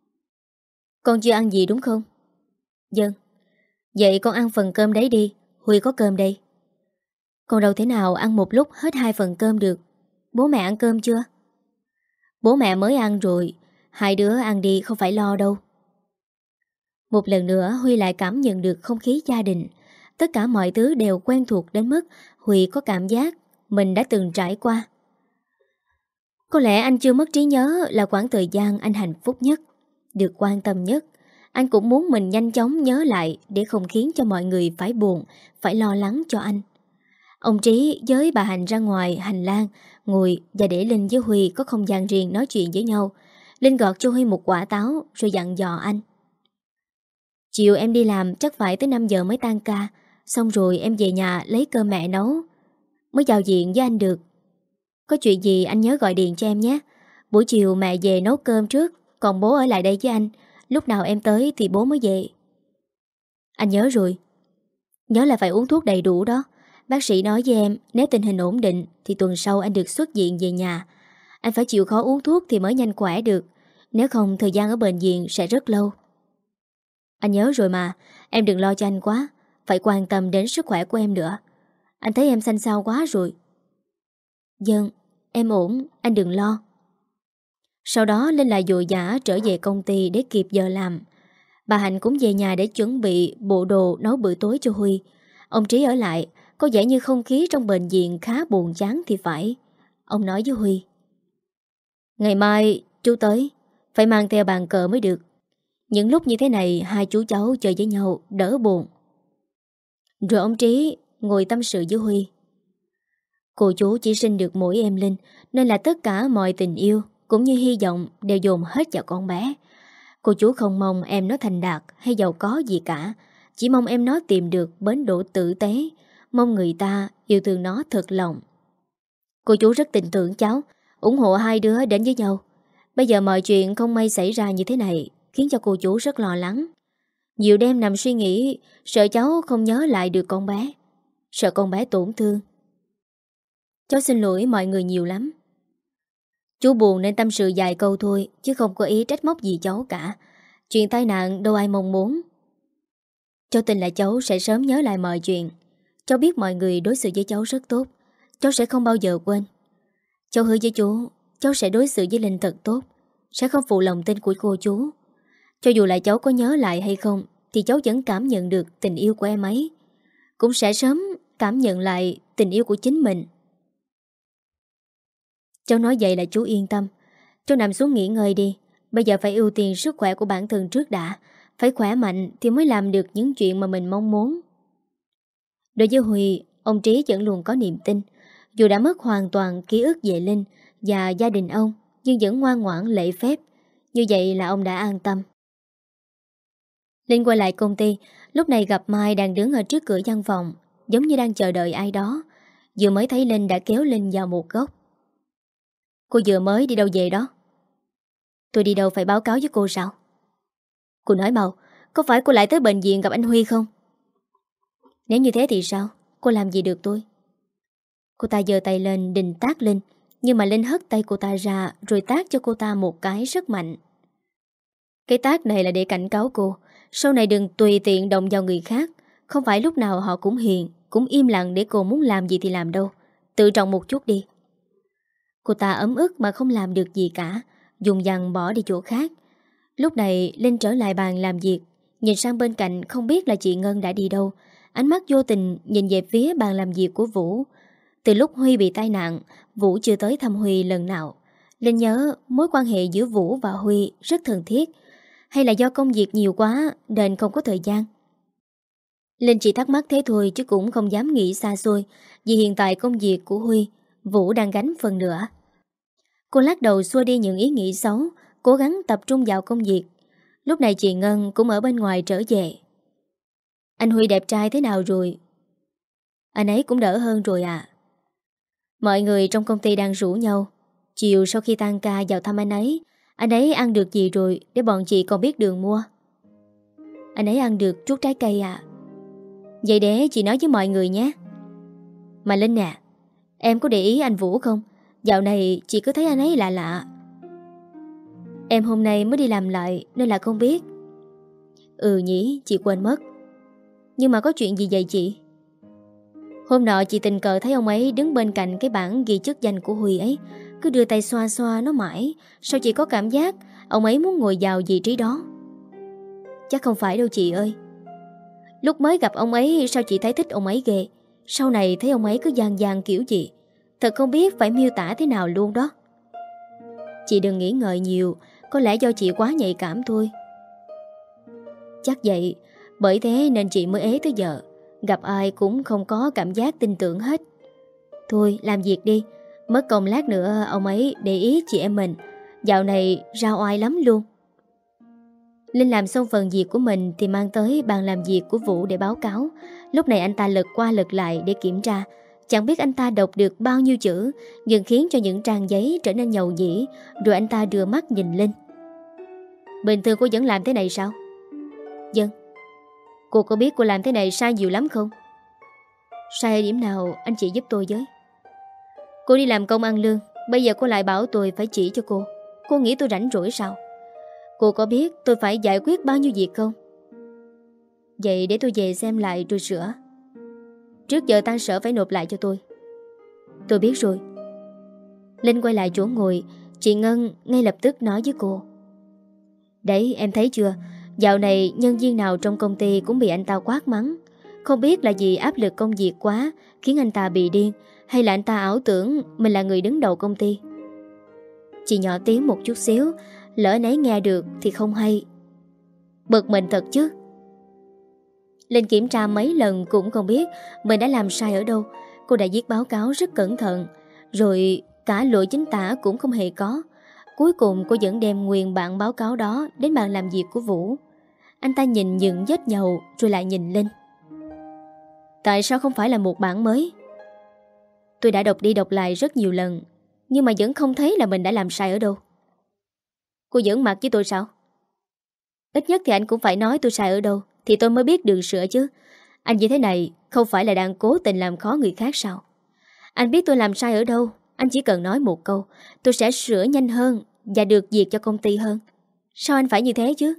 Con chưa ăn gì đúng không? Dân. Vậy con ăn phần cơm đấy đi, Huy có cơm đây. Con đâu thể nào ăn một lúc hết hai phần cơm được. Bố mẹ ăn cơm chưa? Bố mẹ mới ăn rồi. Hai đứa ăn đi không phải lo đâu. Một lần nữa Huy lại cảm nhận được không khí gia đình. Tất cả mọi thứ đều quen thuộc đến mức Huy có cảm giác mình đã từng trải qua. Có lẽ anh chưa mất trí nhớ là khoảng thời gian anh hạnh phúc nhất, được quan tâm nhất. Anh cũng muốn mình nhanh chóng nhớ lại để không khiến cho mọi người phải buồn, phải lo lắng cho anh. Ông Trí với bà Hạnh ra ngoài hành lang, ngồi và để Linh với Huy có không gian riêng nói chuyện với nhau. Linh gọt cho Huy một quả táo rồi dặn dò anh. Chiều em đi làm chắc phải tới năm giờ mới tan ca. Xong rồi em về nhà lấy cơm mẹ nấu mới vào viện với anh được. Có chuyện gì anh nhớ gọi điện cho em nhé. Buổi chiều mẹ về nấu cơm trước, còn bố ở lại đây với anh. Lúc nào em tới thì bố mới về. Anh nhớ rồi. Nhớ là phải uống thuốc đầy đủ đó. Bác sĩ nói với em nếu tình hình ổn định thì tuần sau anh được xuất viện về nhà. Anh phải chịu khó uống thuốc thì mới nhanh khỏe được. Nếu không thời gian ở bệnh viện sẽ rất lâu. Anh nhớ rồi mà. Em đừng lo cho anh quá. Phải quan tâm đến sức khỏe của em nữa. Anh thấy em xanh xao quá rồi. Dân, em ổn, anh đừng lo. Sau đó Linh lại vội vã trở về công ty để kịp giờ làm. Bà Hạnh cũng về nhà để chuẩn bị bộ đồ nấu bữa tối cho Huy. Ông Trí ở lại, có vẻ như không khí trong bệnh viện khá buồn chán thì phải. Ông nói với Huy. Ngày mai chú tới, phải mang theo bàn cờ mới được. Những lúc như thế này hai chú cháu chơi với nhau đỡ buồn. Rồi ông Trí ngồi tâm sự với Huy. Cô chú chỉ sinh được mỗi em Linh, nên là tất cả mọi tình yêu cũng như hy vọng đều dồn hết vào con bé. Cô chú không mong em nó thành đạt hay giàu có gì cả, chỉ mong em nó tìm được bến đỗ tử tế, mong người ta yêu thương nó thật lòng. Cô chú rất tin tưởng cháu, ủng hộ hai đứa đến với nhau. Bây giờ mọi chuyện không may xảy ra như thế này khiến cho cô chú rất lo lắng. Nhiều đêm nằm suy nghĩ, sợ cháu không nhớ lại được con bé, sợ con bé tổn thương. Cháu xin lỗi mọi người nhiều lắm. Chú buồn nên tâm sự vài câu thôi, chứ không có ý trách móc gì cháu cả. Chuyện tai nạn đâu ai mong muốn. Cháu tin là cháu sẽ sớm nhớ lại mọi chuyện. Cháu biết mọi người đối xử với cháu rất tốt. Cháu sẽ không bao giờ quên. Cháu hứa với chú, cháu sẽ đối xử với Linh thật tốt, sẽ không phụ lòng tin của cô chú. Cho dù là cháu có nhớ lại hay không thì cháu vẫn cảm nhận được tình yêu của em ấy, cũng sẽ sớm cảm nhận lại tình yêu của chính mình. Cháu nói vậy là chú yên tâm. Cháu nằm xuống nghỉ ngơi đi. Bây giờ phải ưu tiên sức khỏe của bản thân trước đã. Phải khỏe mạnh thì mới làm được những chuyện mà mình mong muốn. Đối với Huy, ông Trí vẫn luôn có niềm tin. Dù đã mất hoàn toàn ký ức về Linh và gia đình ông, nhưng vẫn ngoan ngoãn lễ phép. Như vậy là ông đã an tâm. Linh quay lại công ty. Lúc này gặp Mai đang đứng ở trước cửa văn phòng, giống như đang chờ đợi ai đó. Vừa mới thấy Linh đã kéo Linh vào một góc. Cô vừa mới đi đâu về đó? Tôi đi đâu phải báo cáo với cô sao? Cô nói mau, có phải cô lại tới bệnh viện gặp anh Huy không? Nếu như thế thì sao? Cô làm gì được tôi? Cô ta giơ tay lên định tát Linh, nhưng mà Linh hất tay cô ta ra rồi tát cho cô ta một cái rất mạnh. Cái tát này là để cảnh cáo cô, sau này đừng tùy tiện động vào người khác. Không phải lúc nào họ cũng hiền, cũng im lặng để cô muốn làm gì thì làm đâu. Tự trọng một chút đi. Cô ta ấm ức mà không làm được gì cả, dùng dằn bỏ đi chỗ khác. Lúc này Linh trở lại bàn làm việc, nhìn sang bên cạnh không biết là chị Ngân đã đi đâu. Ánh mắt vô tình nhìn về phía bàn làm việc của Vũ. Từ lúc Huy bị tai nạn, Vũ chưa tới thăm Huy lần nào. Linh nhớ mối quan hệ giữa Vũ và Huy rất thân thiết, hay là do công việc nhiều quá nên không có thời gian. Linh chỉ thắc mắc thế thôi chứ cũng không dám nghĩ xa xôi, vì hiện tại công việc của Huy, Vũ đang gánh phần nữa. Cô lắc đầu xua đi những ý nghĩ xấu, cố gắng tập trung vào công việc. Lúc này chị Ngân cũng ở bên ngoài trở về. Anh Huy đẹp trai thế nào rồi? Anh ấy cũng đỡ hơn rồi à. Mọi người trong công ty đang rủ nhau. Chiều sau khi tan ca vào thăm anh ấy. Anh ấy ăn được gì rồi để bọn chị còn biết đường mua? Anh ấy ăn được chút trái cây à. Vậy để chị nói với mọi người nhé. Mà Linh nè, em có để ý anh Vũ không? Dạo này chị cứ thấy anh ấy lạ lạ. Em hôm nay mới đi làm lại nên là không biết. Ừ nhỉ, chị quên mất. Nhưng mà có chuyện gì vậy chị? Hôm nọ chị tình cờ thấy ông ấy đứng bên cạnh cái bảng ghi chức danh của Huy ấy, cứ đưa tay xoa xoa nó mãi. Sao chị có cảm giác ông ấy muốn ngồi vào vị trí đó? Chắc không phải đâu chị ơi. Lúc mới gặp ông ấy sao chị thấy thích ông ấy ghê. Sau này thấy ông ấy cứ gian gian kiểu gì, thật không biết phải miêu tả thế nào luôn đó. Chị đừng nghĩ ngợi nhiều, có lẽ do chị quá nhạy cảm thôi. Chắc vậy, bởi thế nên chị mới ế tới giờ. Gặp ai cũng không có cảm giác tin tưởng hết. Thôi làm việc đi, mất công lát nữa ông ấy để ý chị em mình. Dạo này ra oai lắm luôn. Linh làm xong phần việc của mình thì mang tới bàn làm việc của Vũ để báo cáo. Lúc này anh ta lật qua lật lại để kiểm tra. Chẳng biết anh ta đọc được bao nhiêu chữ, nhưng khiến cho những trang giấy trở nên nhầu nhĩ. Rồi anh ta đưa mắt nhìn Linh. Bình thường cô vẫn làm thế này sao? Vâng. Cô có biết cô làm thế này sai nhiều lắm không? Sai ở điểm nào anh chị giúp tôi với. Cô đi làm công ăn lương, bây giờ cô lại bảo tôi phải chỉ cho cô. Cô nghĩ tôi rảnh rỗi sao? Cô có biết tôi phải giải quyết bao nhiêu việc không? Vậy để tôi về xem lại rồi sửa. Trước giờ tan sở phải nộp lại cho tôi. Tôi biết rồi. Linh quay lại chỗ ngồi. Chị Ngân ngay lập tức nói với cô. Đấy em thấy chưa, dạo này nhân viên nào trong công ty cũng bị anh ta quát mắng. Không biết là vì áp lực công việc quá khiến anh ta bị điên, hay là anh ta ảo tưởng mình là người đứng đầu công ty. Chị nhỏ tiếng một chút xíu, lỡ anh ấy nghe được thì không hay. Bực mình thật chứ. Linh kiểm tra mấy lần cũng không biết mình đã làm sai ở đâu. Cô đã viết báo cáo rất cẩn thận, rồi cả lỗi chính tả cũng không hề có. Cuối cùng cô vẫn đem nguyên bản báo cáo đó đến bàn làm việc của Vũ. Anh ta nhìn những vết nhầu rồi lại nhìn Linh. Tại sao không phải là một bản mới? Tôi đã đọc đi đọc lại rất nhiều lần, nhưng mà vẫn không thấy là mình đã làm sai ở đâu. Cô giỡn mặt với tôi sao? Ít nhất thì anh cũng phải nói tôi sai ở đâu thì tôi mới biết đường sửa chứ. Anh như thế này không phải là đang cố tình làm khó người khác sao? Anh biết tôi làm sai ở đâu, anh chỉ cần nói một câu, tôi sẽ sửa nhanh hơn và được việc cho công ty hơn. Sao anh phải như thế chứ?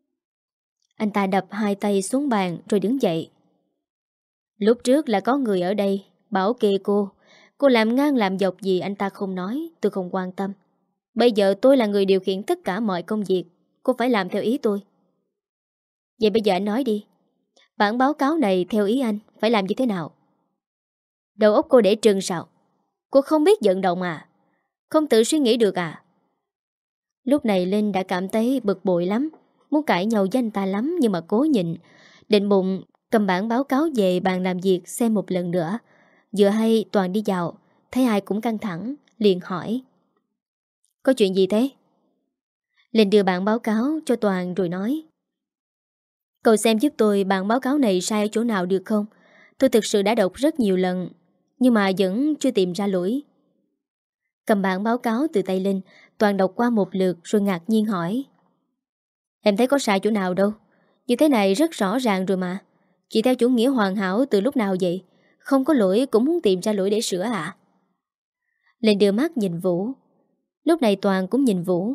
Anh ta đập hai tay xuống bàn rồi đứng dậy. Lúc trước là có người ở đây bảo kê cô. Cô làm ngang làm dọc gì anh ta không nói, tôi không quan tâm. Bây giờ tôi là người điều khiển tất cả mọi công việc, cô phải làm theo ý tôi. Vậy bây giờ anh nói đi, bản báo cáo này theo ý anh phải làm như thế nào? Đầu óc cô để trừng sao? Cô không biết vận động à? Không tự suy nghĩ được à? Lúc này Linh đã cảm thấy bực bội lắm, muốn cãi nhau với anh ta lắm, nhưng mà cố nhịn. Định bụng cầm bản báo cáo về bàn làm việc xem một lần nữa. Vừa hay Toàn đi vào, thấy ai cũng căng thẳng, liền hỏi. Có chuyện gì thế? Linh đưa bản báo cáo cho Toàn rồi nói. Cậu xem giúp tôi bản báo cáo này sai ở chỗ nào được không? Tôi thực sự đã đọc rất nhiều lần, nhưng mà vẫn chưa tìm ra lỗi. Cầm bản báo cáo từ tay Linh, Toàn đọc qua một lượt rồi ngạc nhiên hỏi. Em thấy có sai chỗ nào đâu? Như thế này rất rõ ràng rồi mà. Chị theo chủ nghĩa hoàn hảo từ lúc nào vậy? Không có lỗi cũng muốn tìm ra lỗi để sửa à? Linh đưa mắt nhìn Vũ. Lúc này Toàn cũng nhìn Vũ.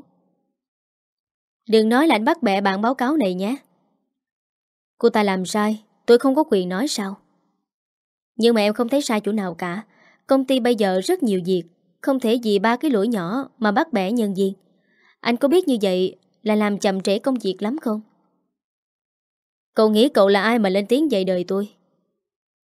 Đừng nói là anh bắt bẻ bản báo cáo này nhé. Cô ta làm sai, tôi không có quyền nói sao? Nhưng mà em không thấy sai chỗ nào cả. Công ty bây giờ rất nhiều việc, không thể vì ba cái lỗi nhỏ mà bắt bẻ nhân viên. Anh có biết như vậy là làm chậm trễ công việc lắm không? Cậu nghĩ cậu là ai mà lên tiếng dạy đời tôi?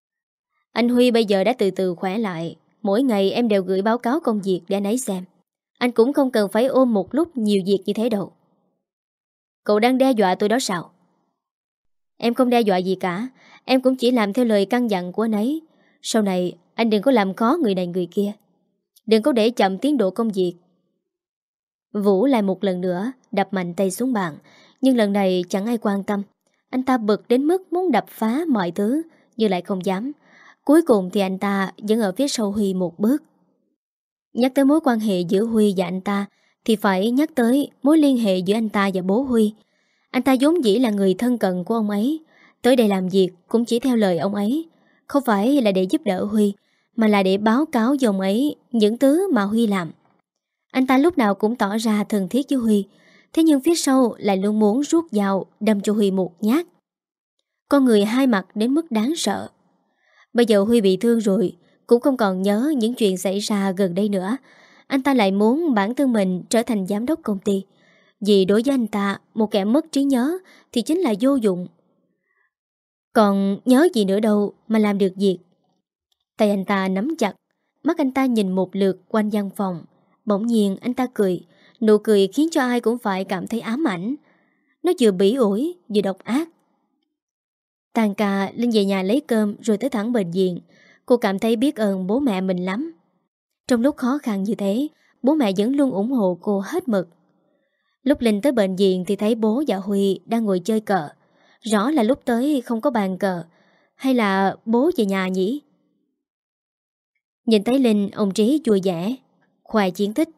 Anh Huy bây giờ đã từ từ khỏe lại. Mỗi ngày em đều gửi báo cáo công việc để anh ấy xem. Anh cũng không cần phải ôm một lúc nhiều việc như thế đâu. Cậu đang đe dọa tôi đó sao? Em không đe dọa gì cả. Em cũng chỉ làm theo lời căn dặn của anh ấy. Sau này anh đừng có làm khó người này người kia. Đừng có để chậm tiến độ công việc. Vũ lại một lần nữa đập mạnh tay xuống bàn. Nhưng lần này chẳng ai quan tâm. Anh ta bực đến mức muốn đập phá mọi thứ, nhưng lại không dám. Cuối cùng thì anh ta vẫn ở phía sau Huy một bước. Nhắc tới mối quan hệ giữa Huy và anh ta thì phải nhắc tới mối liên hệ giữa anh ta và bố Huy. Anh ta vốn dĩ là người thân cận của ông ấy, tới đây làm việc cũng chỉ theo lời ông ấy. Không phải là để giúp đỡ Huy, mà là để báo cáo với ông ấy những thứ mà Huy làm. Anh ta lúc nào cũng tỏ ra thân thiết với Huy, thế nhưng phía sau lại luôn muốn rút dao đâm cho Huy một nhát. Con người hai mặt đến mức đáng sợ. Bây giờ Huy bị thương rồi, cũng không còn nhớ những chuyện xảy ra gần đây nữa. Anh ta lại muốn bản thân mình trở thành giám đốc công ty. Vì đối với anh ta, một kẻ mất trí nhớ thì chính là vô dụng. Còn nhớ gì nữa đâu mà làm được việc. Tay anh ta nắm chặt, mắt anh ta nhìn một lượt quanh văn phòng. Bỗng nhiên anh ta cười. Nụ cười khiến cho ai cũng phải cảm thấy ám ảnh. Nó vừa bỉ ổi vừa độc ác. Tàn ca Linh về nhà lấy cơm rồi tới thẳng bệnh viện. Cô cảm thấy biết ơn bố mẹ mình lắm. Trong lúc khó khăn như thế, bố mẹ vẫn luôn ủng hộ cô hết mực. Lúc Linh tới bệnh viện thì thấy bố và Huy đang ngồi chơi cờ. Rõ là lúc tới không có bàn cờ. Hay là bố về nhà nhỉ? Nhìn thấy Linh, ông Trí vui vẻ khoe chiến tích.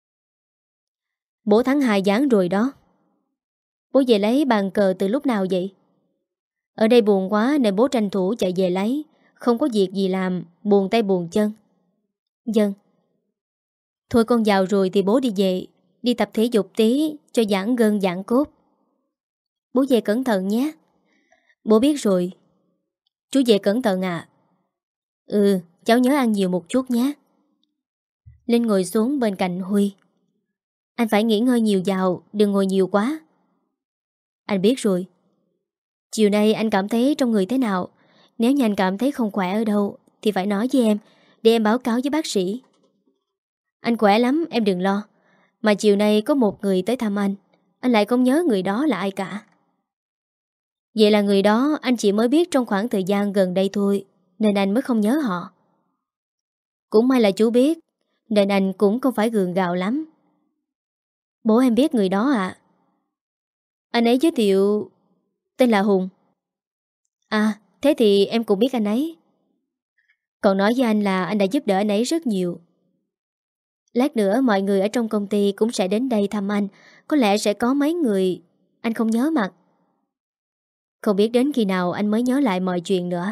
Bố thắng hai ván rồi đó. Bố về lấy bàn cờ từ lúc nào vậy? Ở đây buồn quá nên bố tranh thủ chạy về lấy. Không có việc gì làm, buồn tay buồn chân. Dân. Thôi con vào rồi thì bố đi về. Đi tập thể dục tí cho giãn gân giãn cốt. Bố về cẩn thận nhé. Bố biết rồi. Chú về cẩn thận à? Ừ, cháu nhớ ăn nhiều một chút nhé. Linh ngồi xuống bên cạnh Huy. Anh phải nghỉ ngơi nhiều vào, đừng ngồi nhiều quá. Anh biết rồi. Chiều nay anh cảm thấy trong người thế nào? Nếu như anh cảm thấy không khỏe ở đâu thì phải nói với em, để em báo cáo với bác sĩ. Anh khỏe lắm, em đừng lo. Mà chiều nay có một người tới thăm anh. Anh lại không nhớ người đó là ai cả. Vậy là người đó anh chỉ mới biết trong khoảng thời gian gần đây thôi, nên anh mới không nhớ họ. Cũng may là chú biết, nên anh cũng không phải gượng gạo lắm. Bố em biết người đó à? Anh ấy giới thiệu tên là Hùng. À, thế thì em cũng biết anh ấy. Còn nói với anh là anh đã giúp đỡ anh ấy rất nhiều. Lát nữa mọi người ở trong công ty cũng sẽ đến đây thăm anh. Có lẽ sẽ có mấy người anh không nhớ mặt. Không biết đến khi nào anh mới nhớ lại mọi chuyện nữa.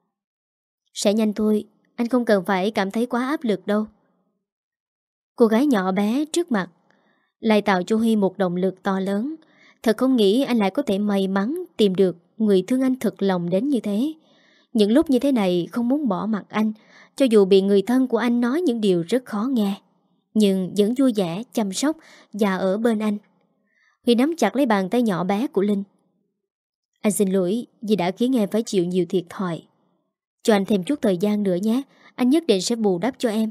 Sẽ nhanh thôi, anh không cần phải cảm thấy quá áp lực đâu. Cô gái nhỏ bé trước mặt lại tạo cho Huy một động lực to lớn. Thật không nghĩ anh lại có thể may mắn tìm được người thương anh thật lòng đến như thế. Những lúc như thế này không muốn bỏ mặt anh, cho dù bị người thân của anh nói những điều rất khó nghe, nhưng vẫn vui vẻ chăm sóc và ở bên anh. Huy nắm chặt lấy bàn tay nhỏ bé của Linh. Anh xin lỗi vì đã khiến em phải chịu nhiều thiệt thòi. Cho anh thêm chút thời gian nữa nhé. Anh nhất định sẽ bù đắp cho em.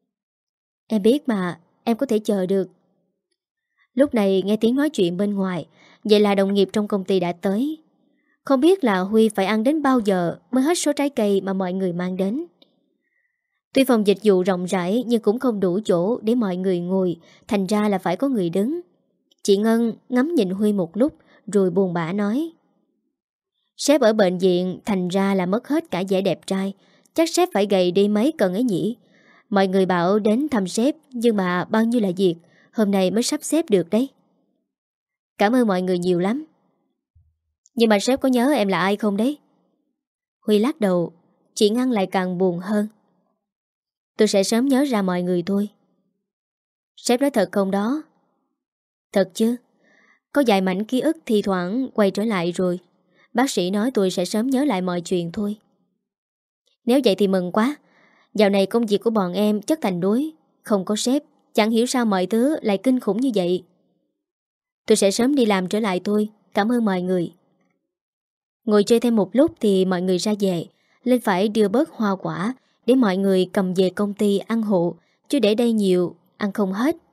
Em biết mà, em có thể chờ được. Lúc này nghe tiếng nói chuyện bên ngoài. Vậy là đồng nghiệp trong công ty đã tới. Không biết là Huy phải ăn đến bao giờ mới hết số trái cây mà mọi người mang đến. Tuy phòng dịch vụ rộng rãi nhưng cũng không đủ chỗ để mọi người ngồi, thành ra là phải có người đứng. Chị Ngân ngắm nhìn Huy một lúc rồi buồn bã nói: Sếp ở bệnh viện thành ra là mất hết cả vẻ đẹp trai. Chắc sếp phải gầy đi mấy cân ấy nhỉ. Mọi người bảo đến thăm sếp, nhưng mà bao nhiêu là việc, hôm nay mới sắp xếp được đấy. Cảm ơn mọi người nhiều lắm. Nhưng mà sếp có nhớ em là ai không đấy? Huy lắc đầu. Chị Ngân lại càng buồn hơn. Tôi sẽ sớm nhớ ra mọi người thôi. Sếp nói thật không đó? Thật chứ. Có vài mảnh ký ức thi thoảng quay trở lại rồi. Bác sĩ nói tôi sẽ sớm nhớ lại mọi chuyện thôi. Nếu vậy thì mừng quá. Dạo này công việc của bọn em chất thành núi. Không có sếp, chẳng hiểu sao mọi thứ lại kinh khủng như vậy. Tôi sẽ sớm đi làm trở lại thôi. Cảm ơn mọi người. Ngồi chơi thêm một lúc thì mọi người ra về. Lên phải đưa bớt hoa quả để mọi người cầm về công ty ăn hộ, chứ để đây nhiều, ăn không hết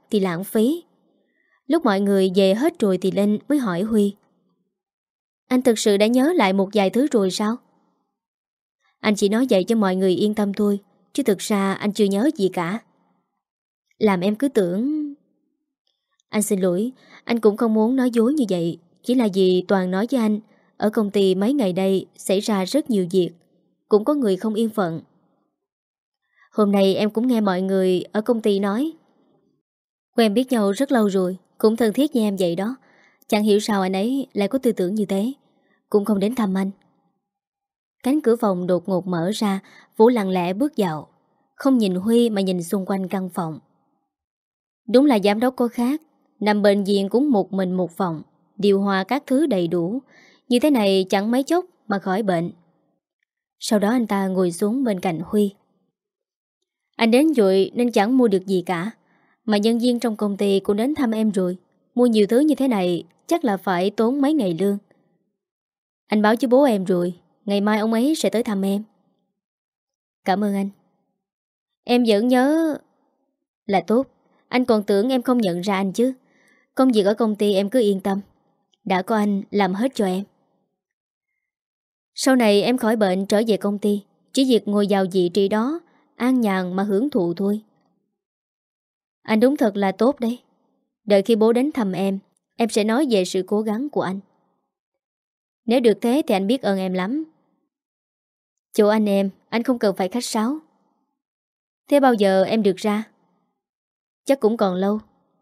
thì lãng phí. Lúc mọi người về hết rồi thì Linh mới hỏi Huy: Anh thực sự đã nhớ lại một vài thứ rồi sao? Anh chỉ nói vậy cho mọi người yên tâm thôi, chứ thực ra anh chưa nhớ gì cả. Làm em cứ tưởng... Anh xin lỗi, anh cũng không muốn nói dối như vậy. Chỉ là vì Toàn nói với anh, ở công ty mấy ngày đây xảy ra rất nhiều việc, cũng có người không yên phận. Hôm nay em cũng nghe mọi người ở công ty nói quen biết nhau rất lâu rồi, cũng thân thiết như em vậy đó. Chẳng hiểu sao anh ấy lại có tư tưởng như thế, cũng không đến thăm anh. Cánh cửa phòng đột ngột mở ra, Vũ lặng lẽ bước vào, không nhìn Huy mà nhìn xung quanh căn phòng. Đúng là giám đốc có khác, nằm bệnh viện cũng một mình một phòng, điều hòa các thứ đầy đủ. Như thế này chẳng mấy chốc mà khỏi bệnh. Sau đó anh ta ngồi xuống bên cạnh Huy. Anh đến rồi nên chẳng mua được gì cả, mà nhân viên trong công ty cũng đến thăm em rồi. Mua nhiều thứ như thế này chắc là phải tốn mấy ngày lương. Anh báo với bố em rồi, ngày mai ông ấy sẽ tới thăm em. Cảm ơn anh. Em vẫn nhớ. Là tốt. Anh còn tưởng em không nhận ra anh chứ. Công việc ở công ty em cứ yên tâm, đã có anh làm hết cho em. Sau này em khỏi bệnh trở về công ty, chỉ việc ngồi vào vị trí đó, an nhàn mà hưởng thụ thôi. Anh đúng thật là tốt đấy. Đợi khi bố đến thăm em, em sẽ nói về sự cố gắng của anh. Nếu được thế thì anh biết ơn em lắm. Chỗ anh em, anh không cần phải khách sáo. Thế bao giờ em được ra? Chắc cũng còn lâu.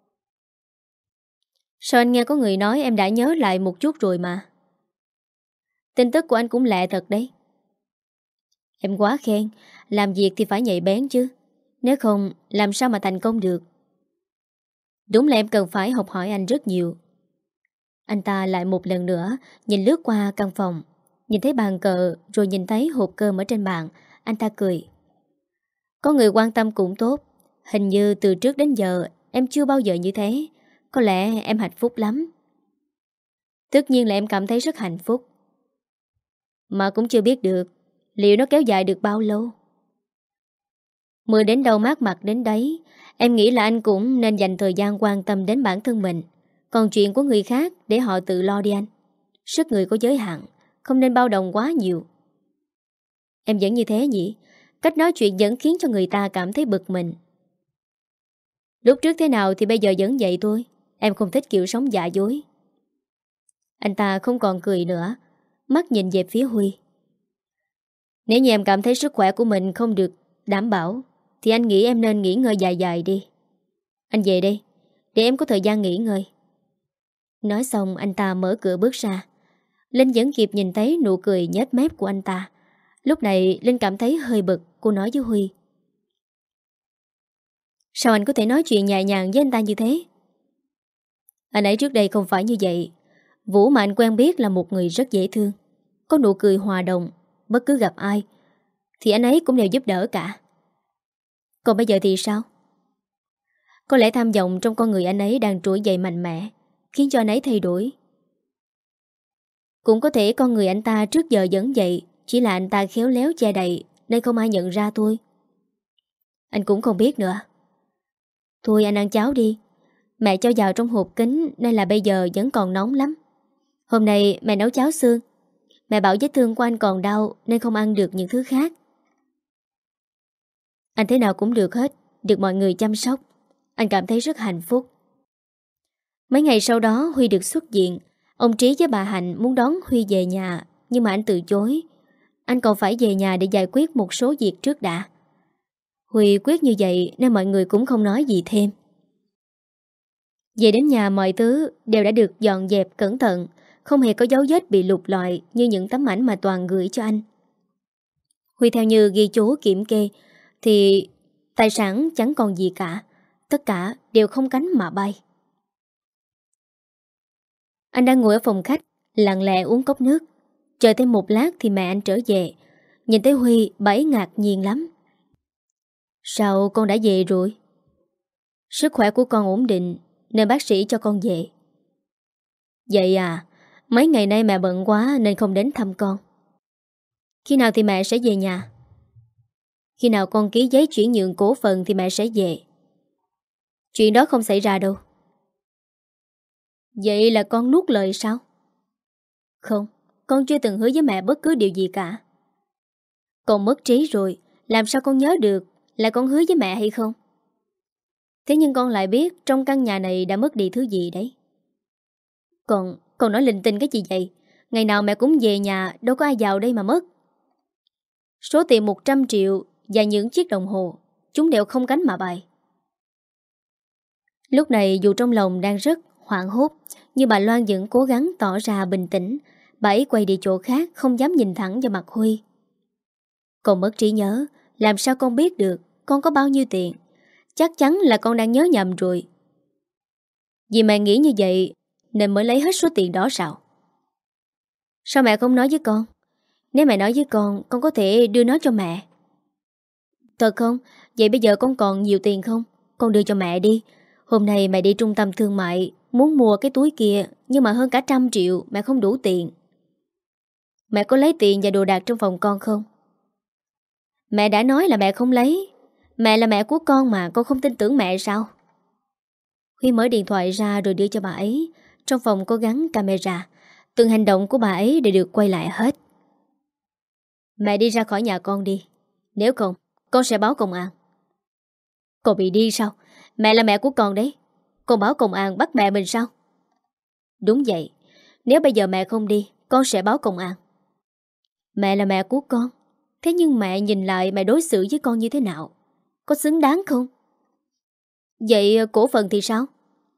Sao anh nghe có người nói em đã nhớ lại một chút rồi mà. Tin tức của anh cũng lạ thật đấy. Em quá khen. Làm việc thì phải nhạy bén chứ, nếu không làm sao mà thành công được. Đúng là em cần phải học hỏi anh rất nhiều. Anh ta lại một lần nữa nhìn lướt qua căn phòng, nhìn thấy bàn cờ, rồi nhìn thấy hộp cơm ở trên bàn. Anh ta cười. Có người quan tâm cũng tốt. Hình như từ trước đến giờ em chưa bao giờ như thế. Có lẽ em hạnh phúc lắm. Tất nhiên là em cảm thấy rất hạnh phúc, mà cũng chưa biết được liệu nó kéo dài được bao lâu. Mưa đến đâu mát mặt đến đấy. Em nghĩ là anh cũng nên dành thời gian quan tâm đến bản thân mình. Còn chuyện của người khác để họ tự lo đi anh. Sức người có giới hạn, không nên bao đồng quá nhiều. Em vẫn như thế nhỉ? Cách nói chuyện vẫn khiến cho người ta cảm thấy bực mình. Lúc trước thế nào thì bây giờ vẫn vậy thôi. Em không thích kiểu sống giả dối. Anh ta không còn cười nữa, mắt nhìn về phía Huy. Nếu như em cảm thấy sức khỏe của mình không được đảm bảo thì anh nghĩ em nên nghỉ ngơi dài dài đi. Anh về đây, để em có thời gian nghỉ ngơi. Nói xong anh ta mở cửa bước ra. Linh vẫn kịp nhìn thấy nụ cười nhếch mép của anh ta. Lúc này Linh cảm thấy hơi bực. Cô nói với Huy: Sao anh có thể nói chuyện nhẹ nhàng với anh ta như thế? Anh ấy trước đây không phải như vậy. Vũ mà anh quen biết là một người rất dễ thương, có nụ cười hòa đồng. Bất cứ gặp ai thì anh ấy cũng đều giúp đỡ cả. Còn bây giờ thì sao? Có lẽ tham vọng trong con người anh ấy đang trỗi dậy mạnh mẽ, khiến cho anh ấy thay đổi. Cũng có thể con người anh ta trước giờ vẫn vậy, chỉ là anh ta khéo léo che đậy nên không ai nhận ra thôi. Anh cũng không biết nữa. Thôi anh ăn cháo đi. Mẹ cho vào trong hộp kính nên là bây giờ vẫn còn nóng lắm. Hôm nay mẹ nấu cháo xương. Mẹ bảo vết thương của anh còn đau nên không ăn được những thứ khác. Anh thế nào cũng được hết, được mọi người chăm sóc. Anh cảm thấy rất hạnh phúc. Mấy ngày sau đó Huy được xuất viện. Ông Trí với bà Hạnh muốn đón Huy về nhà, nhưng mà anh từ chối. Anh còn phải về nhà để giải quyết một số việc trước đã. Huy quyết như vậy nên mọi người cũng không nói gì thêm. Về đến nhà mọi thứ đều đã được dọn dẹp cẩn thận, không hề có dấu vết bị lục lọi như những tấm ảnh mà Toàn gửi cho anh. Huy theo như ghi chú kiểm kê thì tài sản chẳng còn gì cả. Tất cả đều không cánh mà bay. Anh đang ngồi ở phòng khách, lặng lẽ uống cốc nước. Chờ thêm một lát thì mẹ anh trở về. Nhìn thấy Huy, bà ấy ngạc nhiên lắm. Sao con đã về rồi? Sức khỏe của con ổn định nên bác sĩ cho con về. Vậy à, mấy ngày nay mẹ bận quá nên không đến thăm con. Khi nào thì mẹ sẽ về nhà? Khi nào con ký giấy chuyển nhượng cổ phần thì mẹ sẽ về. Chuyện đó không xảy ra đâu. Vậy là con nuốt lời sao? Không, con chưa từng hứa với mẹ bất cứ điều gì cả. Con mất trí rồi, làm sao con nhớ được là con hứa với mẹ hay không? Thế nhưng con lại biết trong căn nhà này đã mất đi thứ gì đấy. Con, con nói linh tinh cái gì vậy? Ngày nào mẹ cũng về nhà, đâu có ai vào đây mà mất. Số tiền một trăm triệu và những chiếc đồng hồ, chúng đều không cánh mà bay. Lúc này dù trong lòng đang rất hoảng hốt, nhưng bà Loan vẫn cố gắng tỏ ra bình tĩnh. Bà ấy quay đi chỗ khác, không dám nhìn thẳng vào mặt Huy. Con mất trí nhớ, làm sao con biết được con có bao nhiêu tiền? Chắc chắn là con đang nhớ nhầm rồi. Vì mẹ nghĩ như vậy nên mới lấy hết số tiền đó sao? Sao mẹ không nói với con? Nếu mẹ nói với con, con có thể đưa nó cho mẹ. Thật không? Vậy bây giờ con còn nhiều tiền không? Con đưa cho mẹ đi. Hôm nay mẹ đi trung tâm thương mại, muốn mua cái túi kia, nhưng mà hơn cả trăm triệu, mẹ không đủ tiền. Mẹ có lấy tiền và đồ đạc trong phòng con không? Mẹ đã nói là mẹ không lấy. Mẹ là mẹ của con mà, con không tin tưởng mẹ sao? Huy mở điện thoại ra rồi đưa cho bà ấy. Trong phòng có gắn camera, từng hành động của bà ấy đều được quay lại hết. Mẹ đi ra khỏi nhà con đi. Nếu không, con sẽ báo công an. Con bị đi sao? Mẹ là mẹ của con đấy. Con báo công an bắt mẹ mình sao? Đúng vậy. Nếu bây giờ mẹ không đi, con sẽ báo công an. Mẹ là mẹ của con. Thế nhưng mẹ nhìn lại mẹ đối xử với con như thế nào? Có xứng đáng không? Vậy cổ phần thì sao?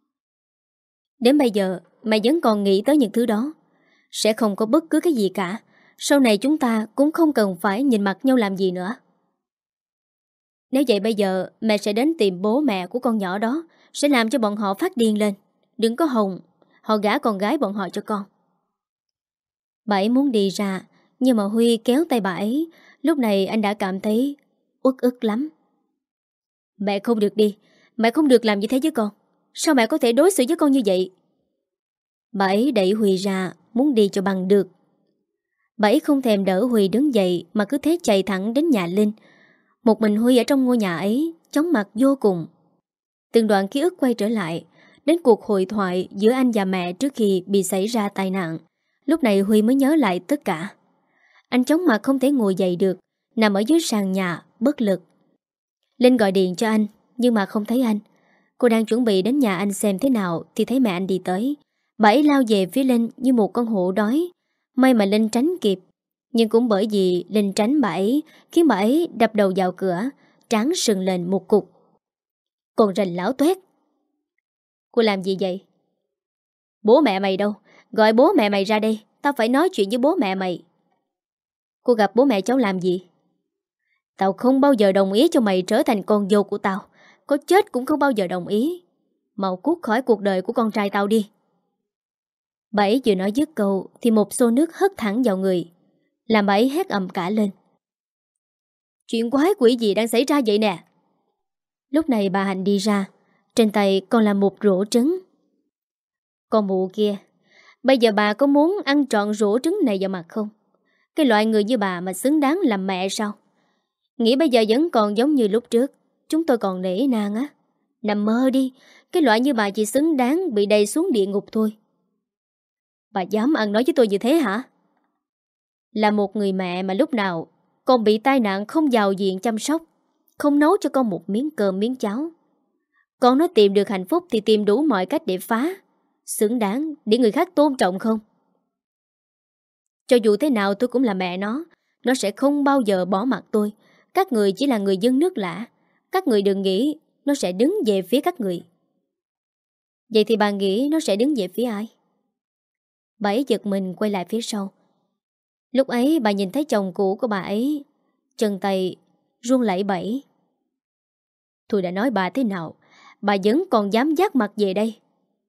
Đến bây giờ mẹ vẫn còn nghĩ tới những thứ đó. Sẽ không có bất cứ cái gì cả. Sau này chúng ta cũng không cần phải nhìn mặt nhau làm gì nữa. Nếu vậy bây giờ mẹ sẽ đến tìm bố mẹ của con nhỏ đó, sẽ làm cho bọn họ phát điên lên. Đừng có hòng họ gả con gái bọn họ cho con. Bà ấy muốn đi ra, nhưng mà Huy kéo tay bà ấy. Lúc này anh đã cảm thấy uất ức lắm. Mẹ không được đi. Mẹ không được làm như thế với con. Sao mẹ có thể đối xử với con như vậy? Bà ấy đẩy Huy ra, muốn đi cho bằng được. Bà ấy không thèm đỡ Huy đứng dậy, mà cứ thế chạy thẳng đến nhà Linh. Một mình Huy ở trong ngôi nhà ấy, chóng mặt vô cùng. Từng đoạn ký ức quay trở lại, đến cuộc hội thoại giữa anh và mẹ trước khi bị xảy ra tai nạn. Lúc này Huy mới nhớ lại tất cả. Anh chóng mặt không thể ngồi dậy được, nằm ở dưới sàn nhà, bất lực. Linh gọi điện cho anh, nhưng mà không thấy anh. Cô đang chuẩn bị đến nhà anh xem thế nào thì thấy mẹ anh đi tới. Bà ấy lao về phía Linh như một con hổ đói. May mà Linh tránh kịp. Nhưng cũng bởi vì Linh tránh bà ấy, khiến bà ấy đập đầu vào cửa, trán sừng lên một cục. Còn rành láo tuét. Cô làm gì vậy? Bố mẹ mày đâu? Gọi bố mẹ mày ra đây. Tao phải nói chuyện với bố mẹ mày. Cô gặp bố mẹ cháu làm gì? Tao không bao giờ đồng ý cho mày trở thành con dâu của tao. Có chết cũng không bao giờ đồng ý. Mau cút khỏi cuộc đời của con trai tao đi. Bà ấy vừa nói dứt câu thì một xô nước hất thẳng vào người, làm bà ấy hét ầm cả lên. Chuyện quái quỷ gì đang xảy ra vậy nè? Lúc này bà Hạnh đi ra, trên tay còn là một rổ trứng. Con mụ kia, bây giờ bà có muốn ăn trọn rổ trứng này vào mặt không? Cái loại người như bà mà xứng đáng làm mẹ sao? Nghĩ bây giờ vẫn còn giống như lúc trước, chúng tôi còn nể nang á. Nằm mơ đi, cái loại như bà chỉ xứng đáng bị đầy xuống địa ngục thôi. Bà dám ăn nói với tôi như thế hả? Là một người mẹ mà lúc nào con bị tai nạn không giàu diện chăm sóc, không nấu cho con một miếng cơm miếng cháo. Con nó tìm được hạnh phúc thì tìm đủ mọi cách để phá. Xứng đáng để người khác tôn trọng không? Cho dù thế nào tôi cũng là mẹ nó. Nó sẽ không bao giờ bỏ mặc tôi. Các người chỉ là người dân nước lạ. Các người đừng nghĩ nó sẽ đứng về phía các người. Vậy thì bà nghĩ nó sẽ đứng về phía ai? Bà ấy giật mình quay lại phía sau. Lúc ấy bà nhìn thấy chồng cũ của bà ấy, chân tay run lẩy bẩy. Tôi đã nói bà thế nào, bà vẫn còn dám dắt mặt về đây?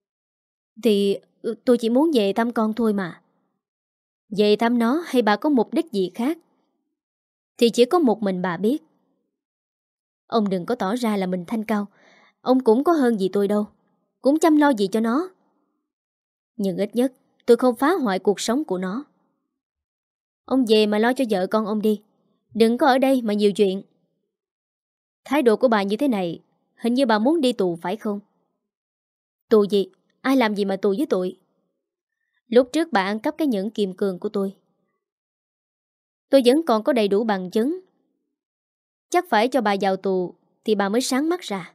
Thì tôi chỉ muốn về thăm con thôi mà. Về thăm nó hay bà có mục đích gì khác? Thì chỉ có một mình bà biết. Ông đừng có tỏ ra là mình thanh cao. Ông cũng có hơn gì tôi đâu, cũng chăm lo gì cho nó. Nhưng ít nhất tôi không phá hoại cuộc sống của nó. Ông về mà lo cho vợ con ông đi. Đừng có ở đây mà nhiều chuyện. Thái độ của bà như thế này Hình như bà muốn đi tù phải không? Tù gì? Ai làm gì mà tù với tôi? Lúc trước bà ăn cắp cái nhẫn kim cương của tôi. Tôi vẫn còn có đầy đủ bằng chứng. Chắc phải cho bà vào tù thì bà mới sáng mắt ra.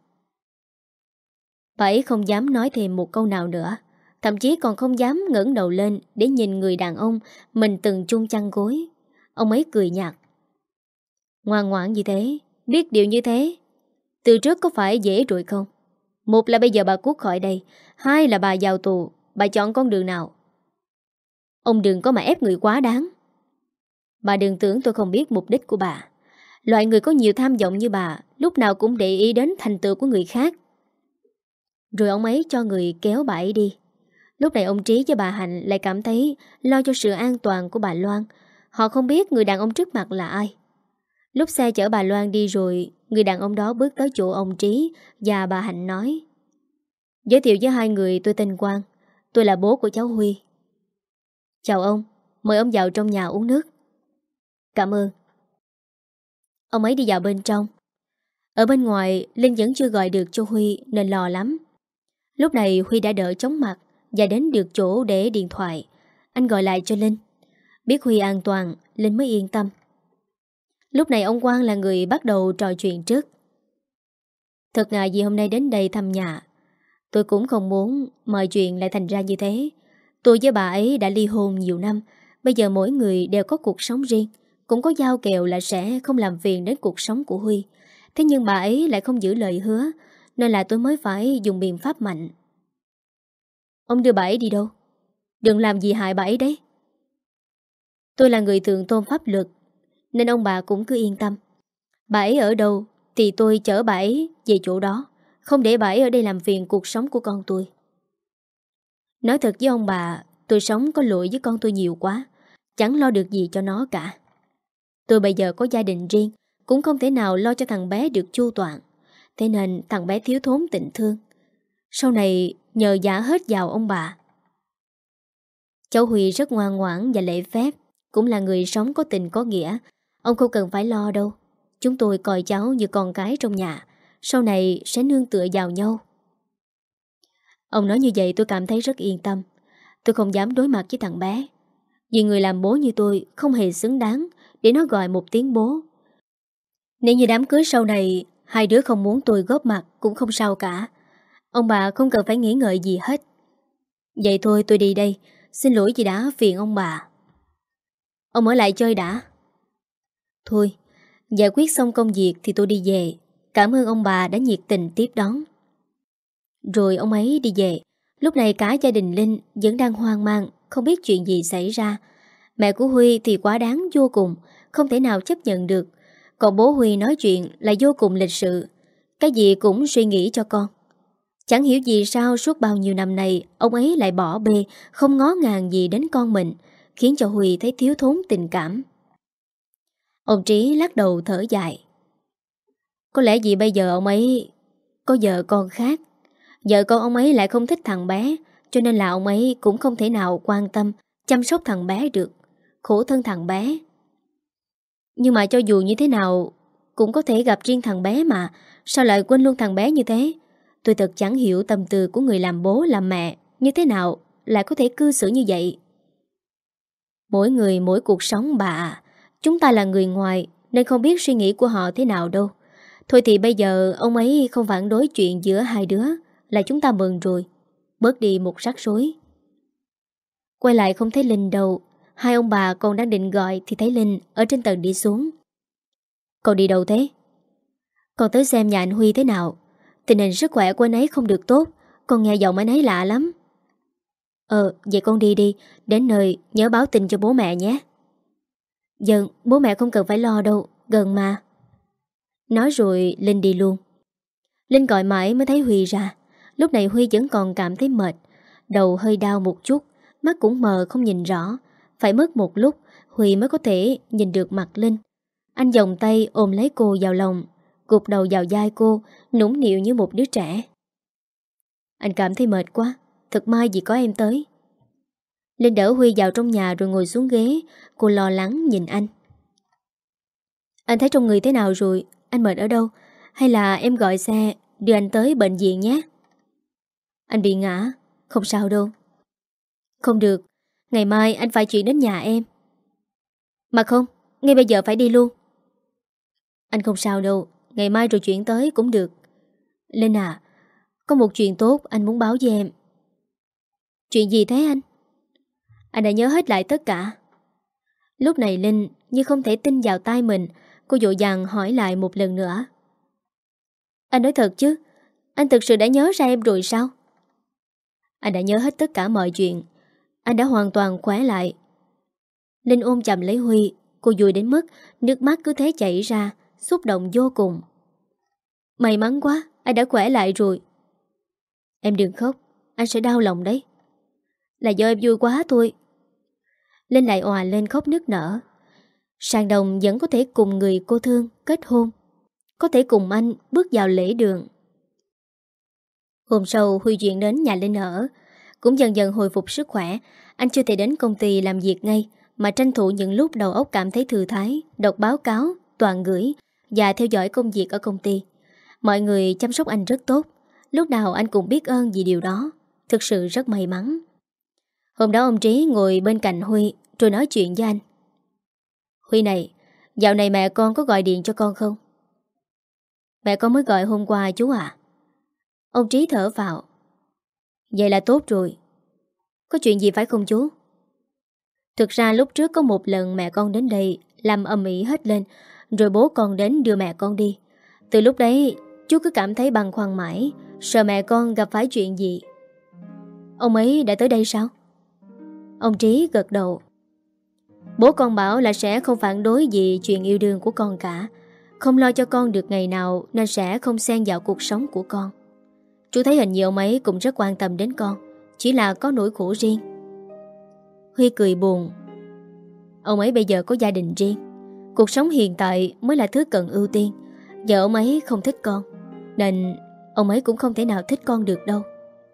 Bà ấy không dám nói thêm một câu nào nữa, thậm chí còn không dám ngẩng đầu lên để nhìn người đàn ông mình từng chung chăn gối. Ông ấy cười nhạt. Ngoan ngoãn như thế, biết điều như thế, từ trước có phải dễ rồi không? Một là bây giờ bà cút khỏi đây, hai là bà vào tù. Bà chọn con đường nào? Ông đừng có mà ép người quá đáng. Bà đừng tưởng tôi không biết mục đích của bà. Loại người có nhiều tham vọng như bà lúc nào cũng để ý đến thành tựu của người khác. Rồi ông ấy cho người kéo bà ấy đi. Lúc này ông Trí với bà Hạnh lại cảm thấy lo cho sự an toàn của bà Loan. Họ không biết người đàn ông trước mặt là ai. Lúc xe chở bà Loan đi rồi, người đàn ông đó bước tới chỗ ông Trí và bà Hạnh nói: Giới thiệu với hai người, tôi tên Quang. Tôi là bố của cháu Huy. Chào ông, mời ông vào trong nhà uống nước. Cảm ơn. Ông ấy đi vào bên trong. Ở bên ngoài, Linh vẫn chưa gọi được cho Huy nên lo lắm. Lúc này Huy đã đỡ chóng mặt và đến được chỗ để điện thoại. Anh gọi lại cho Linh. Biết Huy an toàn, Linh mới yên tâm. Lúc này ông Quang là người bắt đầu trò chuyện trước. Thật ngại vì hôm nay đến đây thăm nhà. Tôi cũng không muốn mọi chuyện lại thành ra như thế. Tôi với bà ấy đã ly hôn nhiều năm. Bây giờ mỗi người đều có cuộc sống riêng. Cũng có giao kèo là sẽ không làm phiền đến cuộc sống của Huy. Thế nhưng bà ấy lại không giữ lời hứa, nên là tôi mới phải dùng biện pháp mạnh. Ông đưa bà ấy đi đâu? Đừng làm gì hại bà ấy đấy. Tôi là người thượng tôn pháp luật, nên ông bà cũng cứ yên tâm. Bà ấy ở đâu thì tôi chở bà ấy về chỗ đó, không để bà ấy ở đây làm phiền cuộc sống của con tôi. Nói thật với ông bà, tôi sống có lỗi với con tôi nhiều quá, chẳng lo được gì cho nó cả. Tôi bây giờ có gia đình riêng, cũng không thể nào lo cho thằng bé được chu toàn. Thế nên thằng bé thiếu thốn tình thương. Sau này nhờ giả hết vào ông bà. Cháu Huy rất ngoan ngoãn và lễ phép, cũng là người sống có tình có nghĩa. Ông không cần phải lo đâu. Chúng tôi coi cháu như con cái trong nhà, sau này sẽ nương tựa vào nhau. Ông nói như vậy tôi cảm thấy rất yên tâm. Tôi không dám đối mặt với thằng bé, vì người làm bố như tôi không hề xứng đáng để nó gọi một tiếng bố. Nếu như đám cưới sau này hai đứa không muốn tôi góp mặt cũng không sao cả. Ông bà không cần phải nghĩ ngợi gì hết. Vậy thôi tôi đi đây. Xin lỗi vì đã phiền ông bà. Ông ở lại chơi đã. Thôi, giải quyết xong công việc thì tôi đi về. Cảm ơn ông bà đã nhiệt tình tiếp đón. Rồi ông ấy đi về. Lúc này cả gia đình Linh vẫn đang hoang mang, không biết chuyện gì xảy ra. Mẹ của Huy thì quá đáng vô cùng, không thể nào chấp nhận được. Còn bố Huy nói chuyện là vô cùng lịch sự, cái gì cũng suy nghĩ cho con. Chẳng hiểu vì sao suốt bao nhiêu năm nay ông ấy lại bỏ bê, không ngó ngàng gì đến con mình, khiến cho Huy thấy thiếu thốn tình cảm. Ông Trí lắc đầu thở dài. Có lẽ vì bây giờ ông ấy có vợ con khác. Vợ con ông ấy lại không thích thằng bé, cho nên là ông ấy cũng không thể nào quan tâm chăm sóc thằng bé được. Khổ thân thằng bé. Nhưng mà cho dù như thế nào cũng có thể gặp riêng thằng bé mà. Sao lại quên luôn thằng bé như thế? Tôi thật chẳng hiểu tâm tư của người làm bố làm mẹ như thế nào lại có thể cư xử như vậy. Mỗi người mỗi cuộc sống bà à. Chúng ta là người ngoài nên không biết suy nghĩ của họ thế nào đâu. Thôi thì bây giờ ông ấy không phản đối chuyện giữa hai đứa là chúng ta mừng rồi. Bớt đi một rắc rối. Quay lại không thấy Linh đâu. Hai ông bà còn đang định gọi thì thấy Linh ở trên tầng đi xuống. Con đi đâu thế? Con tới xem nhà anh Huy thế nào. Tình hình sức khỏe của anh ấy không được tốt. Con nghe giọng anh ấy lạ lắm. Ờ, vậy con đi đi. Đến nơi nhớ báo tin cho bố mẹ nhé. Dần, bố mẹ không cần phải lo đâu. Gần mà. Nói rồi Linh đi luôn. Linh gọi mãi mới thấy Huy ra. Lúc này Huy vẫn còn cảm thấy mệt. Đầu hơi đau một chút. Mắt cũng mờ không nhìn rõ. Phải mất một lúc Huy mới có thể nhìn được mặt Linh. Anh vòng tay ôm lấy cô vào lòng, gục đầu vào vai cô, nũng nịu như một đứa trẻ. Anh cảm thấy mệt quá. Thật may vì có em tới. Linh đỡ Huy vào trong nhà rồi ngồi xuống ghế. Cô lo lắng nhìn anh. Anh thấy trong người thế nào rồi? Anh mệt ở đâu? Hay là em gọi xe đưa anh tới bệnh viện nhé. Anh bị ngã, không sao đâu. Không được, ngày mai anh phải chuyển đến nhà em. Mà không, ngay bây giờ phải đi luôn. Anh không sao đâu, ngày mai rồi chuyển tới cũng được. Linh à, có một chuyện tốt anh muốn báo với em. Chuyện gì thế anh? Anh đã nhớ hết lại tất cả. Lúc này Linh như không thể tin vào tai mình. Cô dội dàng hỏi lại một lần nữa. Anh nói thật chứ? Anh thực sự đã nhớ ra em rồi sao? Anh đã nhớ hết tất cả mọi chuyện. Anh đã hoàn toàn khỏe lại. Linh ôm chầm lấy Huy. Cô vui đến mức nước mắt cứ thế chảy ra, xúc động vô cùng. May mắn quá, anh đã khỏe lại rồi. Em đừng khóc, anh sẽ đau lòng đấy. Là do em vui quá thôi. Linh lại òa lên khóc nức nở. Sàn Đồng vẫn có thể cùng người cô thương kết hôn, có thể cùng anh bước vào lễ đường. Hôm sau Huy chuyển đến nhà Linh ở, cũng dần dần hồi phục sức khỏe. Anh chưa thể đến công ty làm việc ngay, mà tranh thủ những lúc đầu óc cảm thấy thư thái, đọc báo cáo, toàn gửi và theo dõi công việc ở công ty. Mọi người chăm sóc anh rất tốt. Lúc nào anh cũng biết ơn vì điều đó. Thực sự rất may mắn. Hôm đó ông Trí ngồi bên cạnh Huy rồi nói chuyện với anh. Huy này, dạo này mẹ con có gọi điện cho con không? Mẹ con mới gọi hôm qua chú ạ. Ông Trí thở vào. Vậy là tốt rồi. Có chuyện gì phải không chú? Thực ra lúc trước có một lần mẹ con đến đây làm ầm ĩ hết lên, rồi bố con đến đưa mẹ con đi. Từ lúc đấy chú cứ cảm thấy băn khoăn mãi, sợ mẹ con gặp phải chuyện gì. Ông ấy đã tới đây sao? Ông Trí gật đầu. Bố con bảo là sẽ không phản đối gì chuyện yêu đương của con cả, không lo cho con được ngày nào, nên sẽ không xen vào cuộc sống của con. Chú thấy hình như ông ấy cũng rất quan tâm đến con, chỉ là có nỗi khổ riêng. Huy cười buồn. Ông ấy bây giờ có gia đình riêng, cuộc sống hiện tại mới là thứ cần ưu tiên. Giờ ông ấy không thích con, nên ông ấy cũng không thể nào thích con được đâu.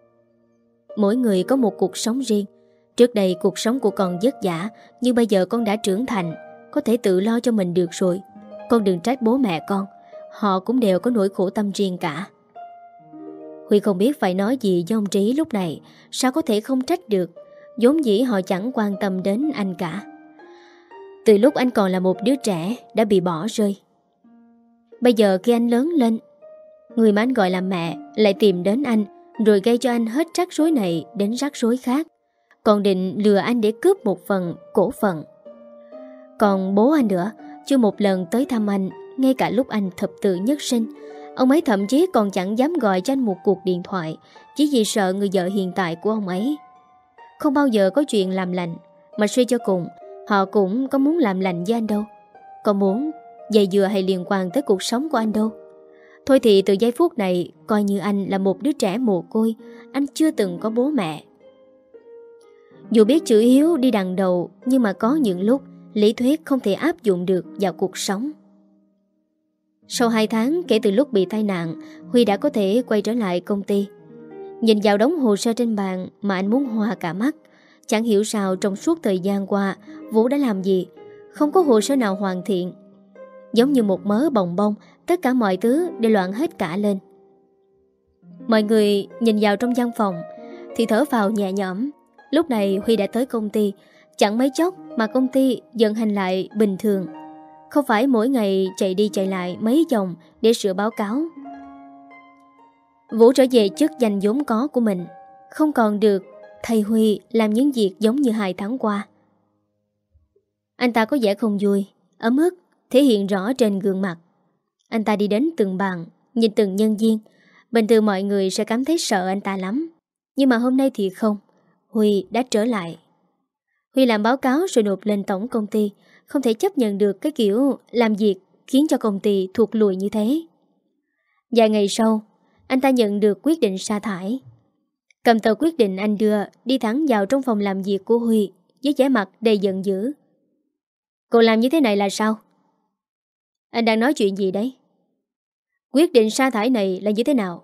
Mỗi người có một cuộc sống riêng. Trước đây cuộc sống của con vất vả, nhưng bây giờ con đã trưởng thành, có thể tự lo cho mình được rồi. Con đừng trách bố mẹ con, họ cũng đều có nỗi khổ tâm riêng cả. Huy không biết phải nói gì với ông Trí lúc này. Sao có thể không trách được, vốn dĩ họ chẳng quan tâm đến anh cả. Từ lúc anh còn là một đứa trẻ đã bị bỏ rơi. Bây giờ khi anh lớn lên, người mà anh gọi là mẹ lại tìm đến anh, rồi gây cho anh hết rắc rối này đến rắc rối khác, còn định lừa anh để cướp một phần cổ phần. Còn bố anh nữa, chưa một lần tới thăm anh. Ngay cả lúc anh thập tự nhất sinh, ông ấy thậm chí còn chẳng dám gọi cho anh một cuộc điện thoại, chỉ vì sợ người vợ hiện tại của ông ấy không bao giờ có chuyện làm lành. Mà suy cho cùng, họ cũng có muốn làm lành với anh đâu, có muốn dây dừa hay liên quan tới cuộc sống của anh đâu. Thôi thì từ giây phút này, coi như anh là một đứa trẻ mồ côi, anh chưa từng có bố mẹ. Dù biết chữ hiếu đi đằng đầu, nhưng mà có những lúc lý thuyết không thể áp dụng được vào cuộc sống. Sau hai tháng kể từ lúc bị tai nạn, Huy đã có thể quay trở lại công ty. Nhìn vào đống hồ sơ trên bàn mà anh muốn hoa cả mắt. Chẳng hiểu sao trong suốt thời gian qua Vũ đã làm gì, không có hồ sơ nào hoàn thiện. Giống như một mớ bồng bông, tất cả mọi thứ đều loạn hết cả lên. Mọi người nhìn vào trong văn phòng thì thở vào nhẹ nhõm. Lúc này Huy đã tới công ty. Chẳng mấy chốc mà công ty dần hành lại bình thường. Không phải mỗi ngày chạy đi chạy lại mấy vòng để sửa báo cáo. Vũ trở về chức danh vốn có của mình, không còn được thầy Huy làm những việc giống như hai tháng qua. Anh ta có vẻ không vui, ấm ức thể hiện rõ trên gương mặt. Anh ta đi đến từng bàn, nhìn từng nhân viên. Bình thường mọi người sẽ cảm thấy sợ anh ta lắm, nhưng mà hôm nay thì không. Huy đã trở lại. Huy làm báo cáo rồi nộp lên tổng công ty. Không thể chấp nhận được cái kiểu làm việc khiến cho công ty thụt lùi như thế. Vài ngày sau, anh ta nhận được quyết định sa thải. Cầm tờ quyết định anh đưa đi thẳng vào trong phòng làm việc của Huy với vẻ mặt đầy giận dữ. Cô làm như thế này là sao? Anh đang nói chuyện gì đấy? Quyết định sa thải này là như thế nào?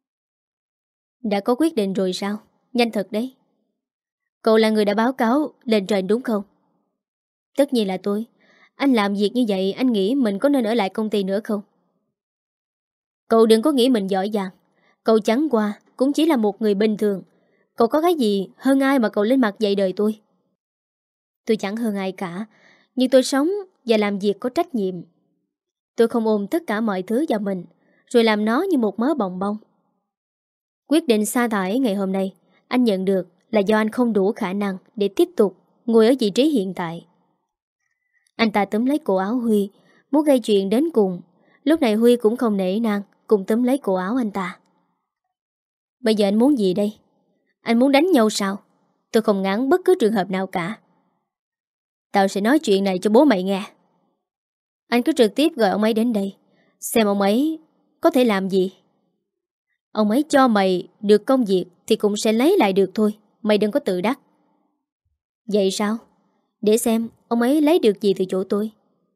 Đã có quyết định rồi sao? Nhanh thật đấy. Cậu là người đã báo cáo lên trên đúng không? Tất nhiên là tôi. Anh làm việc như vậy, anh nghĩ mình có nên ở lại công ty nữa không? Cậu đừng có nghĩ mình giỏi giang. Cậu chẳng qua cũng chỉ là một người bình thường. Cậu có cái gì hơn ai mà cậu lên mặt dạy đời tôi? Tôi chẳng hơn ai cả, nhưng tôi sống và làm việc có trách nhiệm. Tôi không ôm tất cả mọi thứ vào mình rồi làm nó như một mớ bồng bông. Quyết định sa thải ngày hôm nay anh nhận được là do anh không đủ khả năng để tiếp tục ngồi ở vị trí hiện tại. Anh ta túm lấy cổ áo Huy, muốn gây chuyện đến cùng. Lúc này Huy cũng không nể nang, cùng túm lấy cổ áo anh ta. Bây giờ anh muốn gì đây? Anh muốn đánh nhau sao? Tôi không ngán bất cứ trường hợp nào cả. Tao sẽ nói chuyện này cho bố mày nghe. Anh cứ trực tiếp gọi ông ấy đến đây, xem ông ấy có thể làm gì. Ông ấy cho mày được công việc thì cũng sẽ lấy lại được thôi. Mày đừng có tự đắc. Vậy sao? Để xem ông ấy lấy được gì từ chỗ tôi.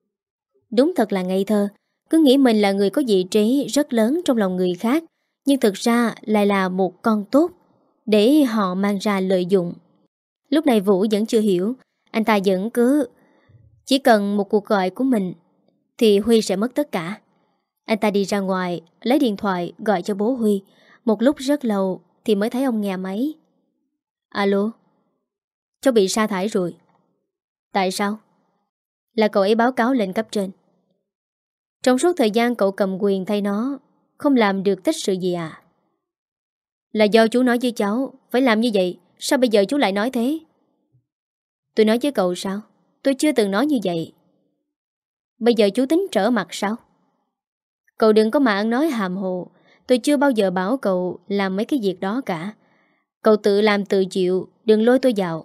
Đúng thật là ngây thơ, cứ nghĩ mình là người có vị trí rất lớn trong lòng người khác, nhưng thực ra lại là một con tốt để họ mang ra lợi dụng. Lúc này Vũ vẫn chưa hiểu. Anh ta vẫn cứ chỉ cần một cuộc gọi của mình thì Huy sẽ mất tất cả. Anh ta đi ra ngoài, lấy điện thoại gọi cho bố Huy. Một lúc rất lâu thì mới thấy ông nghe máy. Alo, cháu bị sa thải rồi. Tại sao? Là cậu ấy báo cáo lên cấp trên. Trong suốt thời gian cậu cầm quyền thay nó, không làm được tích sự gì à? Là do chú nói với cháu phải làm như vậy. Sao bây giờ chú lại nói thế? Tôi nói với cậu sao? Tôi chưa từng nói như vậy. Bây giờ chú tính trở mặt sao? Cậu đừng có mà ăn nói hàm hồ. Tôi chưa bao giờ bảo cậu làm mấy cái việc đó cả. Cậu tự làm tự chịu, đừng lôi tôi vào.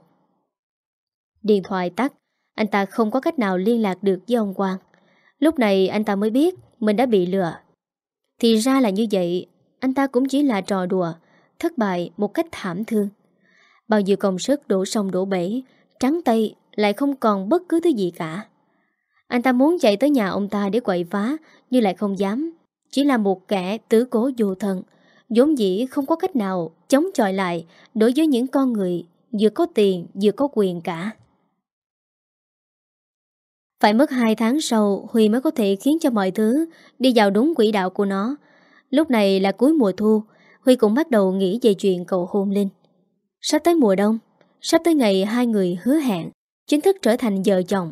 Điện thoại tắt. Anh ta không có cách nào liên lạc được với ông Quang. Lúc này anh ta mới biết mình đã bị lừa. Thì ra là như vậy. Anh ta cũng chỉ là trò đùa, thất bại một cách thảm thương. Bao nhiêu công sức đổ sông đổ bể, trắng tay lại không còn bất cứ thứ gì cả. Anh ta muốn chạy tới nhà ông ta để quậy phá, nhưng lại không dám. Chỉ là một kẻ tứ cố vô thân, vốn dĩ không có cách nào chống chọi lại đối với những con người vừa có tiền vừa có quyền cả. Phải mất hai tháng sau Huy mới có thể khiến cho mọi thứ đi vào đúng quỹ đạo của nó. Lúc này là cuối mùa thu, Huy cũng bắt đầu nghĩ về chuyện cầu hôn Linh. Sắp tới mùa đông, sắp tới ngày hai người hứa hẹn chính thức trở thành vợ chồng.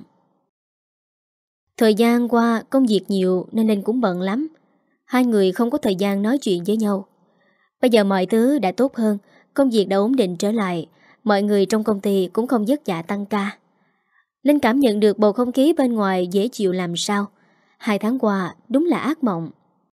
Thời gian qua công việc nhiều nên Linh cũng bận lắm. Hai người không có thời gian nói chuyện với nhau. Bây giờ mọi thứ đã tốt hơn, công việc đã ổn định trở lại, mọi người trong công ty cũng không vất vả tăng ca. Linh cảm nhận được bầu không khí bên ngoài dễ chịu làm sao. Hai tháng qua đúng là ác mộng.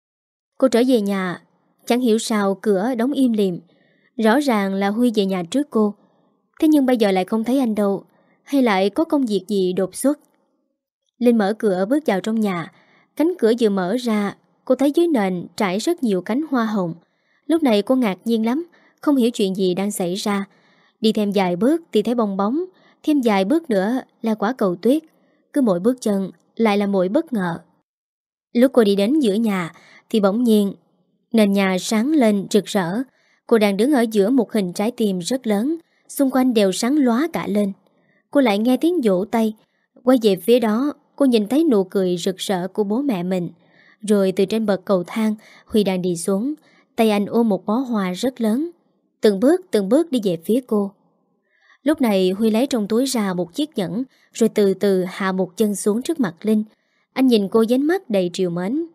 Cô trở về nhà, chẳng hiểu sao cửa đóng im lìm. Rõ ràng là Huy về nhà trước cô. Thế nhưng bây giờ lại không thấy anh đâu. Hay lại có công việc gì đột xuất? Linh mở cửa bước vào trong nhà. Cánh cửa vừa mở ra, cô thấy dưới nền trải rất nhiều cánh hoa hồng. Lúc này cô ngạc nhiên lắm, không hiểu chuyện gì đang xảy ra. Đi thêm vài bước thì thấy bong bóng, thêm vài bước nữa là quả cầu tuyết. Cứ mỗi bước chân lại là mỗi bất ngờ. Lúc cô đi đến giữa nhà thì bỗng nhiên nền nhà sáng lên rực rỡ. Cô đang đứng ở giữa một hình trái tim rất lớn, xung quanh đều sáng lóa cả lên. Cô lại nghe tiếng vỗ tay. Quay về phía đó, cô nhìn thấy nụ cười rực rỡ của bố mẹ mình. Rồi từ trên bậc cầu thang, Huy đang đi xuống, tay anh ôm một bó hoa rất lớn, từng bước từng bước đi về phía cô. Lúc này Huy lấy trong túi ra một chiếc nhẫn, rồi từ từ hạ một chân xuống trước mặt Linh. Anh nhìn cô với ánh mắt đầy trìu mến.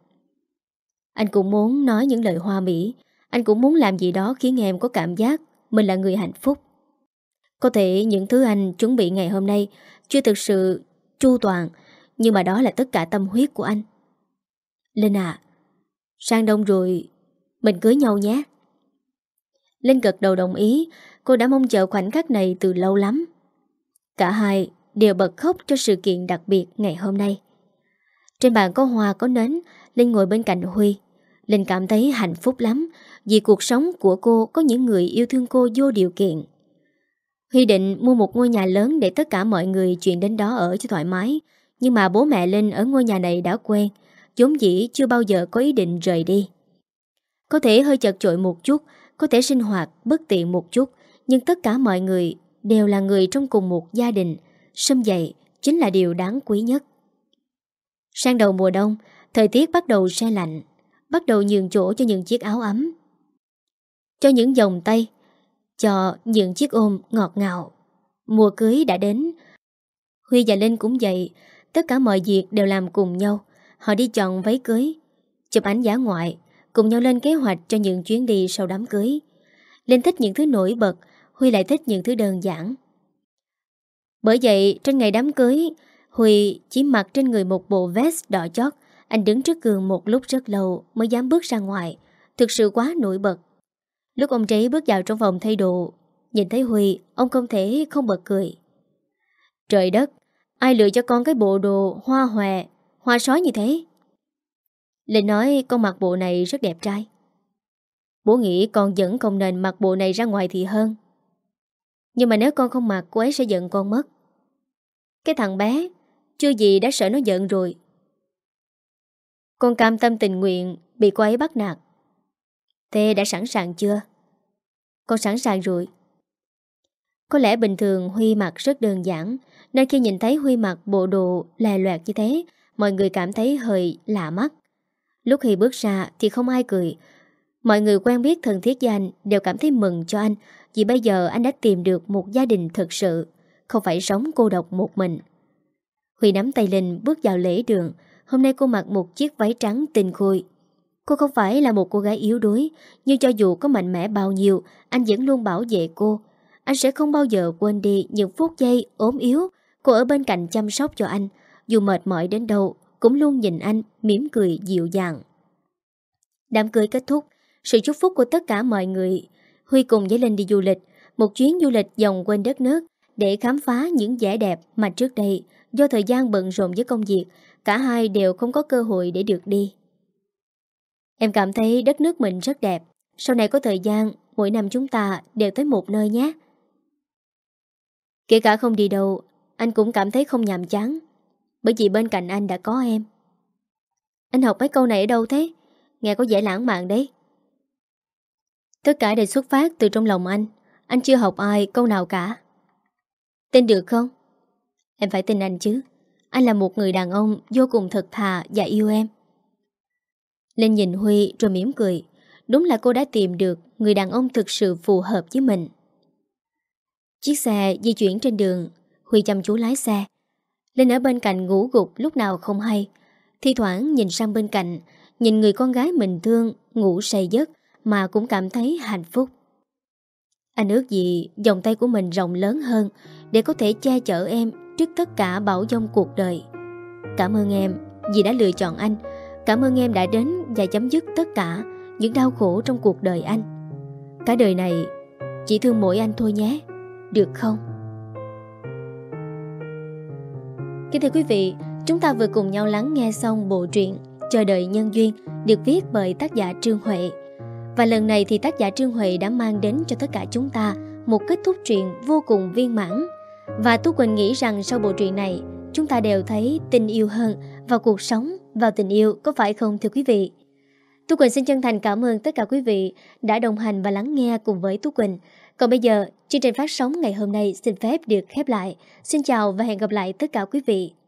Anh cũng muốn nói những lời hoa mỹ. Anh cũng muốn làm gì đó khiến em có cảm giác mình là người hạnh phúc. Có thể những thứ anh chuẩn bị ngày hôm nay chưa thực sự chu toàn, nhưng mà đó là tất cả tâm huyết của anh. Linh à, sang đông rồi mình cưới nhau nhé. Linh gật đầu đồng ý. Cô đã mong chờ khoảnh khắc này từ lâu lắm. Cả hai đều bật khóc cho sự kiện đặc biệt ngày hôm nay. Trên bàn có hoa có nến. Linh ngồi bên cạnh Huy. Linh cảm thấy hạnh phúc lắm, vì cuộc sống của cô có những người yêu thương cô vô điều kiện. Huy định mua một ngôi nhà lớn để tất cả mọi người chuyển đến đó ở cho thoải mái. Nhưng mà bố mẹ Linh ở ngôi nhà này đã quen, vốn dĩ chưa bao giờ có ý định rời đi. Có thể hơi chật chội một chút, có thể sinh hoạt bất tiện một chút, nhưng tất cả mọi người đều là người trong cùng một gia đình. Sum vầy chính là điều đáng quý nhất. Sang đầu mùa đông, thời tiết bắt đầu se lạnh. bắt đầu nhường chỗ cho những chiếc áo ấm, cho những vòng tay, cho những chiếc ôm ngọt ngào. Mùa cưới đã đến. Huy và Linh cũng vậy. Tất cả mọi việc đều làm cùng nhau. Họ đi chọn váy cưới, chụp ảnh dã ngoại, cùng nhau lên kế hoạch cho những chuyến đi sau đám cưới. Linh thích những thứ nổi bật, Huy lại thích những thứ đơn giản. Bởi vậy trên ngày đám cưới, Huy chỉ mặc trên người một bộ vest đỏ chót. Anh đứng trước gương một lúc rất lâu mới dám bước ra ngoài. Thực sự quá nổi bật. Lúc ông Trí bước vào trong phòng thay đồ, nhìn thấy Huy, ông không thể không bật cười. Trời đất, ai lựa cho con cái bộ đồ hoa hòe, hoa sói như thế? Linh nói con mặc bộ này rất đẹp trai. Bố nghĩ con vẫn không nên mặc bộ này ra ngoài thì hơn. Nhưng mà nếu con không mặc, cô ấy sẽ giận con mất. Cái thằng bé, chưa gì đã sợ nó giận rồi. Con cam tâm tình nguyện bị cô ấy bắt nạt. Thế đã sẵn sàng chưa? Con sẵn sàng rồi. Có lẽ bình thường Huy mặc rất đơn giản, nên khi nhìn thấy Huy mặc bộ đồ lè loẹt như thế, mọi người cảm thấy hơi lạ mắt. Lúc Huy bước ra thì không ai cười. Mọi người quen biết thân thiết với anh đều cảm thấy mừng cho anh, vì bây giờ anh đã tìm được một gia đình thực sự, không phải sống cô độc một mình. Huy nắm tay Linh bước vào lễ đường. Hôm nay cô mặc một chiếc váy trắng tinh khôi. Cô không phải là một cô gái yếu đuối, nhưng cho dù có mạnh mẽ bao nhiêu, anh vẫn luôn bảo vệ cô. Anh sẽ không bao giờ quên đi những phút giây ốm yếu cô ở bên cạnh chăm sóc cho anh. Dù mệt mỏi đến đâu cũng luôn nhìn anh mỉm cười dịu dàng. Đám cưới kết thúc, sự chúc phúc của tất cả mọi người. Huy cùng với Linh đi du lịch, một chuyến du lịch vòng quanh đất nước để khám phá những vẻ đẹp mà trước đây do thời gian bận rộn với công việc, cả hai đều không có cơ hội để được đi. Em cảm thấy đất nước mình rất đẹp. Sau này có thời gian, mỗi năm chúng ta đều tới một nơi nhé. Kể cả không đi đâu, anh cũng cảm thấy không nhàm chán, bởi vì bên cạnh anh đã có em. Anh học mấy câu này ở đâu thế? Nghe có vẻ lãng mạn đấy. Tất cả đều xuất phát từ trong lòng anh. Anh chưa học ai câu nào cả. Tin được không? Em phải tin anh chứ. Anh là một người đàn ông vô cùng thật thà và yêu em. Linh nhìn Huy rồi mỉm cười. Đúng là cô đã tìm được người đàn ông thực sự phù hợp với mình. Chiếc xe di chuyển trên đường. Huy chăm chú lái xe. Linh ở bên cạnh ngủ gục lúc nào không hay. Thi thoảng nhìn sang bên cạnh, nhìn người con gái mình thương ngủ say giấc mà cũng cảm thấy hạnh phúc. Anh ước gì vòng tay của mình rộng lớn hơn để có thể che chở em trước tất cả bão giông cuộc đời. Cảm ơn em vì đã lựa chọn anh. Cảm ơn em đã đến và chấm dứt tất cả những đau khổ trong cuộc đời anh. Cả đời này chỉ thương mỗi anh thôi nhé, được không? Kính thưa quý vị, chúng ta vừa cùng nhau lắng nghe xong bộ truyện Chờ đợi nhân duyên được viết bởi tác giả Trương Huệ. Và lần này thì tác giả Trương Huệ đã mang đến cho tất cả chúng ta một kết thúc truyện vô cùng viên mãn. Và Tú Quỳnh nghĩ rằng sau bộ truyện này, chúng ta đều thấy tình yêu hơn vào cuộc sống, vào tình yêu, có phải không thưa quý vị? Tú Quỳnh xin chân thành cảm ơn tất cả quý vị đã đồng hành và lắng nghe cùng với Tú Quỳnh. Còn bây giờ, chương trình phát sóng ngày hôm nay xin phép được khép lại. Xin chào và hẹn gặp lại tất cả quý vị